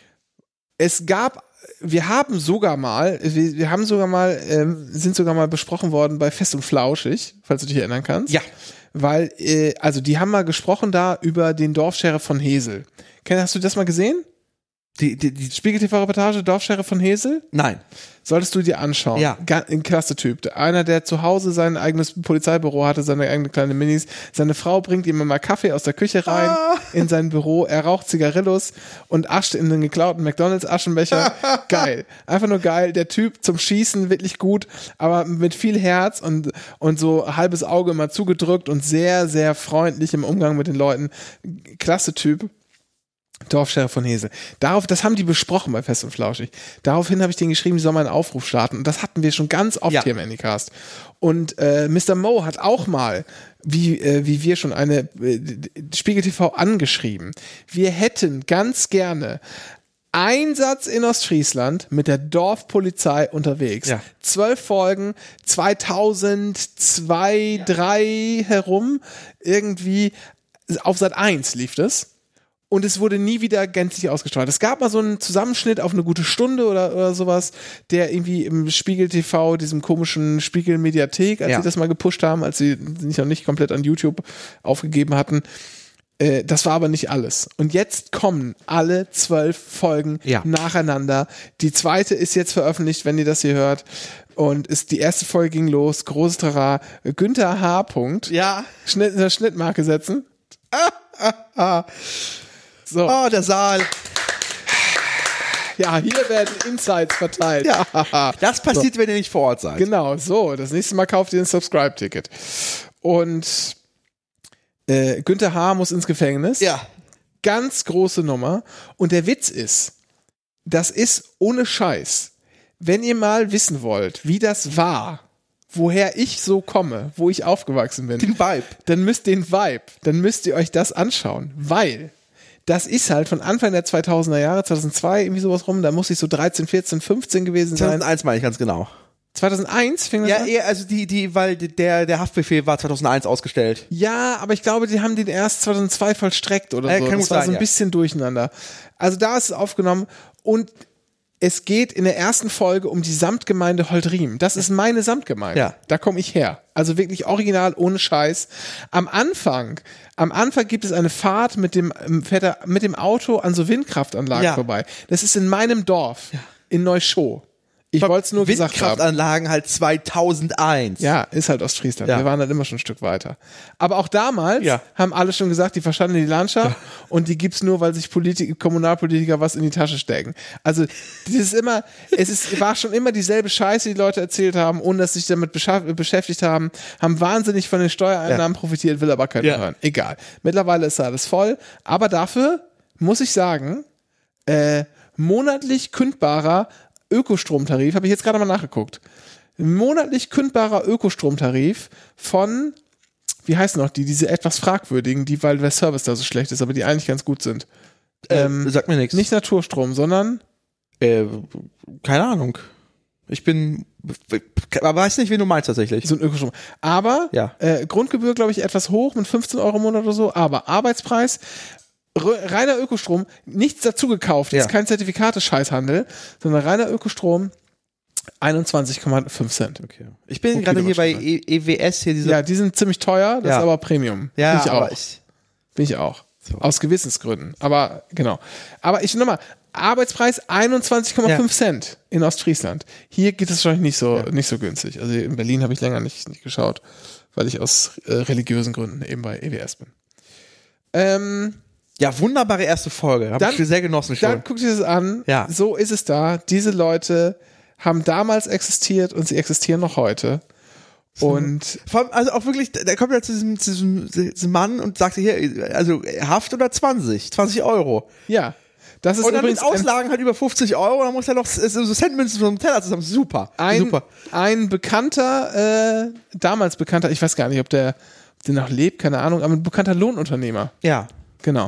Es gab, wir haben sogar mal, wir, wir haben sogar mal, ähm, sind sogar mal besprochen worden bei Fest und Flauschig, falls du dich erinnern kannst. Ja. Weil, äh, also die haben mal gesprochen da über den Dorfsheriff von Hesel. Hast du das mal gesehen? Die, die, die Spiegel-T V-Reportage Dorfsheriff von Hesel? Nein. Solltest du dir anschauen. Ja. Ein klasse Typ. Einer, der zu Hause sein eigenes Polizeibüro hatte, seine eigene kleine Minis. Seine Frau bringt ihm immer Kaffee aus der Küche rein ah. in sein Büro. Er raucht Zigarillos und ascht in den geklauten McDonalds-Aschenbecher. Geil. Einfach nur geil. Der Typ zum Schießen wirklich gut, aber mit viel Herz und, und so halbes Auge immer zugedrückt und sehr, sehr freundlich im Umgang mit den Leuten. Klasse Typ. Dorfsheriff von Hesel. Darauf, das haben die besprochen bei Fest und Flauschig. Daraufhin habe ich denen geschrieben, die sollen mal einen Aufruf starten. Und das hatten wir schon ganz oft ja. hier im Anycast. Und äh, Mister Mo hat auch mal, wie, äh, wie wir schon, eine äh, Spiegel-T V angeschrieben. Wir hätten ganz gerne Einsatz in Ostfriesland mit der Dorfpolizei unterwegs. Ja. Zwölf Folgen, zweitausendzwei, ja. drei herum, irgendwie auf Sat eins lief das. Und es wurde nie wieder gänzlich ausgestrahlt. Es gab mal so einen Zusammenschnitt auf eine gute Stunde oder, oder sowas, der irgendwie im Spiegel-T V, diesem komischen Spiegel-Mediathek, als ja. sie das mal gepusht haben, als sie sich noch nicht komplett an YouTube aufgegeben hatten, Äh, das war aber nicht alles. Und jetzt kommen alle zwölf Folgen Ja. nacheinander. Die zweite ist jetzt veröffentlicht, wenn ihr das hier hört. Und ist die erste Folge ging los. Großes Trara. Günther H. Punkt. Ja. Schnitt, eine Schnittmarke setzen. So. Oh, der Saal. Ja, hier werden Insights verteilt. Ja. Das passiert, wenn ihr nicht vor Ort seid. Genau, so. Das nächste Mal kauft ihr ein Subscribe-Ticket. Und äh, Günther H. muss ins Gefängnis. Ja. Ganz große Nummer. Und der Witz ist, das ist ohne Scheiß. Wenn ihr mal wissen wollt, wie das war, woher ich so komme, wo ich aufgewachsen bin, Den Vibe. dann müsst den Vibe, dann müsst ihr euch das anschauen, weil das ist halt von Anfang der zweitausender Jahre, zweitausendzwei, irgendwie sowas rum, da muss ich so dreizehn, vierzehn, fünfzehn gewesen sein. zweitausendeins meine ich ganz genau. zweitausendeins fing das Ja, an? eher, also die, die, weil der, der Haftbefehl war zweitausendeins ausgestellt. Ja, aber ich glaube, die haben den erst zweitausendzwei vollstreckt oder Äh, so. kann Das gut war sein, so ein ja. bisschen durcheinander. Also da ist es aufgenommen und es geht in der ersten Folge um die Samtgemeinde Holdriem. Das ist meine Samtgemeinde. Ja. Da komme ich her. Also wirklich original, ohne Scheiß. Am Anfang, am Anfang gibt es eine Fahrt mit dem, fährt er mit dem Auto an so Windkraftanlagen Ja. vorbei. Das ist in meinem Dorf, in Neuschow. Ich wollte es nur gesagt haben. Windkraftanlagen halt zweitausendeins. Ja, ist halt Ostfriesland. Ja. Wir waren dann immer schon ein Stück weiter. Aber auch damals Ja. haben alle schon gesagt, die verstanden die Landschaft und die gibt's nur, weil sich Politik, Kommunalpolitiker was in die Tasche stecken. Also, das ist immer, es ist, war schon immer dieselbe Scheiße, die Leute erzählt haben, ohne dass sie sich damit bescha- beschäftigt haben, haben wahnsinnig von den Steuereinnahmen Ja. profitiert, will aber keiner Ja. hören. Egal. Mittlerweile ist alles voll, aber dafür muss ich sagen, äh, monatlich kündbarer Ökostromtarif, habe ich jetzt gerade mal nachgeguckt. Monatlich kündbarer Ökostromtarif von, wie heißen noch die, diese etwas fragwürdigen, die, weil der Service da so schlecht ist, aber die eigentlich ganz gut sind. Ähm, Sagt mir nichts. Nicht Naturstrom, sondern Äh, keine Ahnung. Ich bin, aber weiß nicht, wen du meinst tatsächlich. so ein Ökostrom. Aber Ja. äh, Grundgebühr, glaube ich, etwas hoch mit fünfzehn Euro im Monat oder so, aber Arbeitspreis, r- reiner Ökostrom, nichts dazu gekauft, Ja. ist kein Zertifikate-Scheißhandel, sondern reiner Ökostrom, einundzwanzig Komma fünf Cent. Okay. Ich bin Pro gerade hier bei Kilowattstunde. E- EWS hier diese. Ja, die sind ziemlich teuer, das Ja. ist aber Premium. ja Bin ich auch. aber ich, Bin ich auch. So. Aus Gewissensgründen. Aber genau. Aber ich nochmal, Arbeitspreis einundzwanzig Komma fünf Cent in Ostfriesland. Hier geht es wahrscheinlich nicht so, nicht so günstig. Also in Berlin habe ich länger nicht, nicht geschaut, weil ich aus äh, religiösen Gründen eben bei E W S bin. Ähm, ja, wunderbare erste Folge. Habe Dann- ich sehr genossen schon. dann guck dir das an. Ja. So ist es da. Diese Leute haben damals existiert und sie existieren noch heute. Und Vor allem, also auch wirklich, da kommt er zu diesem, zu diesem, diesem Mann und sagt hier, also Haft oder zwanzig, zwanzig Euro. ja, das ist Und dann mit übrigens ein, Auslagen halt über fünfzig Euro, dann muss er noch so Centmünzen vom Teller zusammen. Super, ein, super. ein bekannter, äh, damals bekannter, ich weiß gar nicht, ob der, ob der noch lebt, keine Ahnung, aber ein bekannter Lohnunternehmer. Ja, Genau.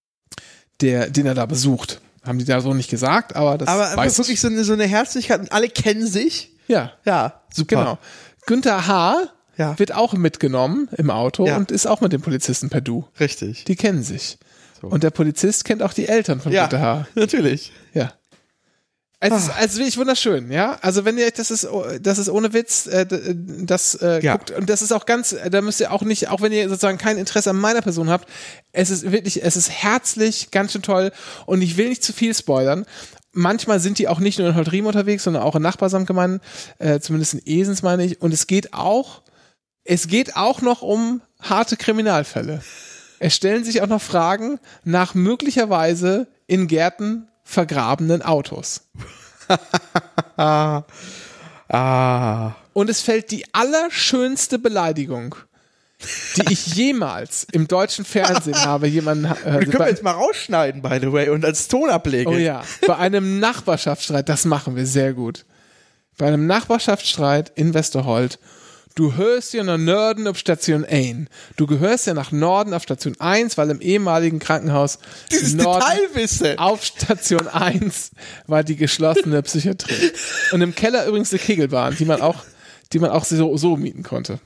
Der, den er da besucht. Haben die da so nicht gesagt, aber das aber weiß wirklich ich. so eine, so eine Herzlichkeit und alle kennen sich. Ja, Ja, super. genau. Günther H. Ja. wird auch mitgenommen im Auto Ja. und ist auch mit dem Polizisten per Du. Richtig. Die kennen sich. So. Und der Polizist kennt auch die Eltern von Ja, Günther H. natürlich. Ja. Es Ah. ist also wirklich wunderschön, ja. Also wenn ihr, das ist, das ist ohne Witz, äh, d- das äh, Ja. guckt, und das ist auch ganz, äh, da müsst ihr auch nicht, auch wenn ihr sozusagen kein Interesse an meiner Person habt, es ist wirklich, es ist herzlich, ganz schön toll und ich will nicht zu viel spoilern. Manchmal sind die auch nicht nur in Holdriem unterwegs, sondern auch in Nachbarsamtgemeinden, äh, zumindest in Esens meine ich. Und es geht auch, es geht auch noch um harte Kriminalfälle. Es stellen sich auch noch Fragen nach möglicherweise in Gärten vergrabenen Autos. Ah. Ah. Und es fällt die allerschönste Beleidigung, die ich jemals im deutschen Fernsehen habe, jemanden äh, Wir können wir bei, jetzt mal rausschneiden, by the way, und als Ton ablegen. oh ja, bei einem Nachbarschaftsstreit, das machen wir sehr gut. Bei einem Nachbarschaftsstreit in Westerhold, du hörst ja nach Norden auf Station eins. Du gehörst ja nach Norden auf Station eins, weil im ehemaligen Krankenhaus Dieses im Norden Detailwissen. auf Station eins war die geschlossene Psychiatrie. Und im Keller übrigens eine Kegelbahn, die man auch, die man auch so, so mieten konnte.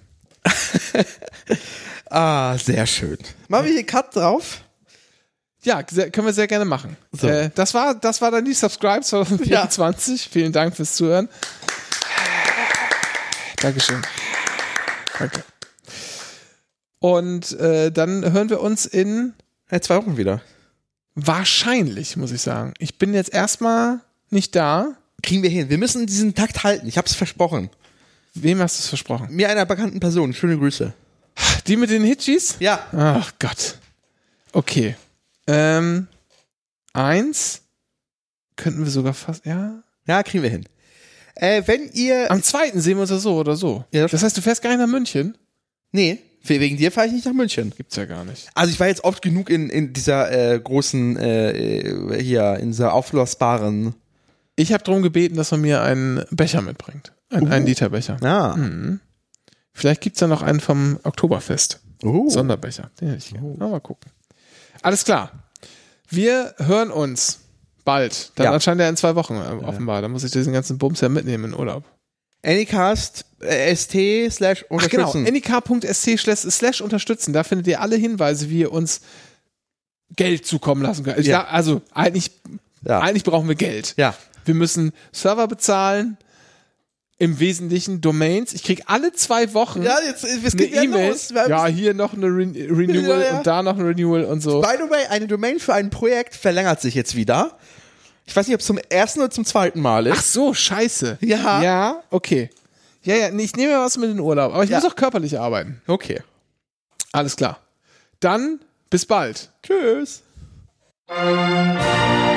Ah, sehr schön. Machen wir hier Cut drauf? Ja, sehr, können wir sehr gerne machen. So. Äh, das war, das war dann die Subscribe zwanzig vierundzwanzig. Vielen Dank fürs Zuhören. Dankeschön. Danke. Und äh, dann hören wir uns in Ja, zwei Wochen wieder. wahrscheinlich, muss ich sagen. Ich bin jetzt erstmal nicht da. Kriegen wir hin. Wir müssen diesen Takt halten. Ich hab's versprochen. Wem hast du es versprochen? Mir einer bekannten Person. Schöne Grüße. Die mit den Hitchis? Ja. Ach Gott. Okay. Ähm, eins könnten wir sogar fast, ja. Ja, kriegen wir hin. Äh, wenn ihr... Am zweiten sehen wir uns ja so oder so. Ja, das heißt, du fährst gar nicht nach München? Nee, wegen dir fahre ich nicht nach München. Gibt's ja gar nicht. Also ich war jetzt oft genug in, in dieser äh, großen, äh, hier, in dieser auflösbaren... Ich habe darum gebeten, dass man mir einen Becher mitbringt. Ein, Uh. einen Liter Becher. Ja. Mhm. Vielleicht gibt's ja noch einen vom Oktoberfest. Uh. Sonderbecher. Den hätte ich gerne. Mal gucken. Alles klar. Wir hören uns bald. Dann Ja. anscheinend ja in zwei Wochen äh, offenbar. Da muss ich diesen ganzen Bums ja mitnehmen in Urlaub. Anycast, äh, st, slash Ach genau, unterstützen. n i k punkt s t slash, slash unterstützen. Da findet ihr alle Hinweise, wie ihr uns Geld zukommen lassen könnt. Ja. Ja, also eigentlich, Ja. eigentlich brauchen wir Geld. Ja. Wir müssen Server bezahlen, im Wesentlichen Domains. Ich krieg alle zwei Wochen Ja, jetzt, es eine geht ja E-Mail. los. Wir haben- Ja, hier noch eine Re Renewal Ja, ja. und da noch ein Renewal und so. By the way, eine Domain für ein Projekt verlängert sich jetzt wieder. Ich weiß nicht, ob es zum ersten oder zum zweiten Mal ist. Ach so, scheiße. Ja. Ja, okay. Ja, ja, nee, ich nehme mir was mit in den Urlaub, aber ich Ja. muss auch körperlich arbeiten. Okay. Alles klar. Dann bis bald. Tschüss.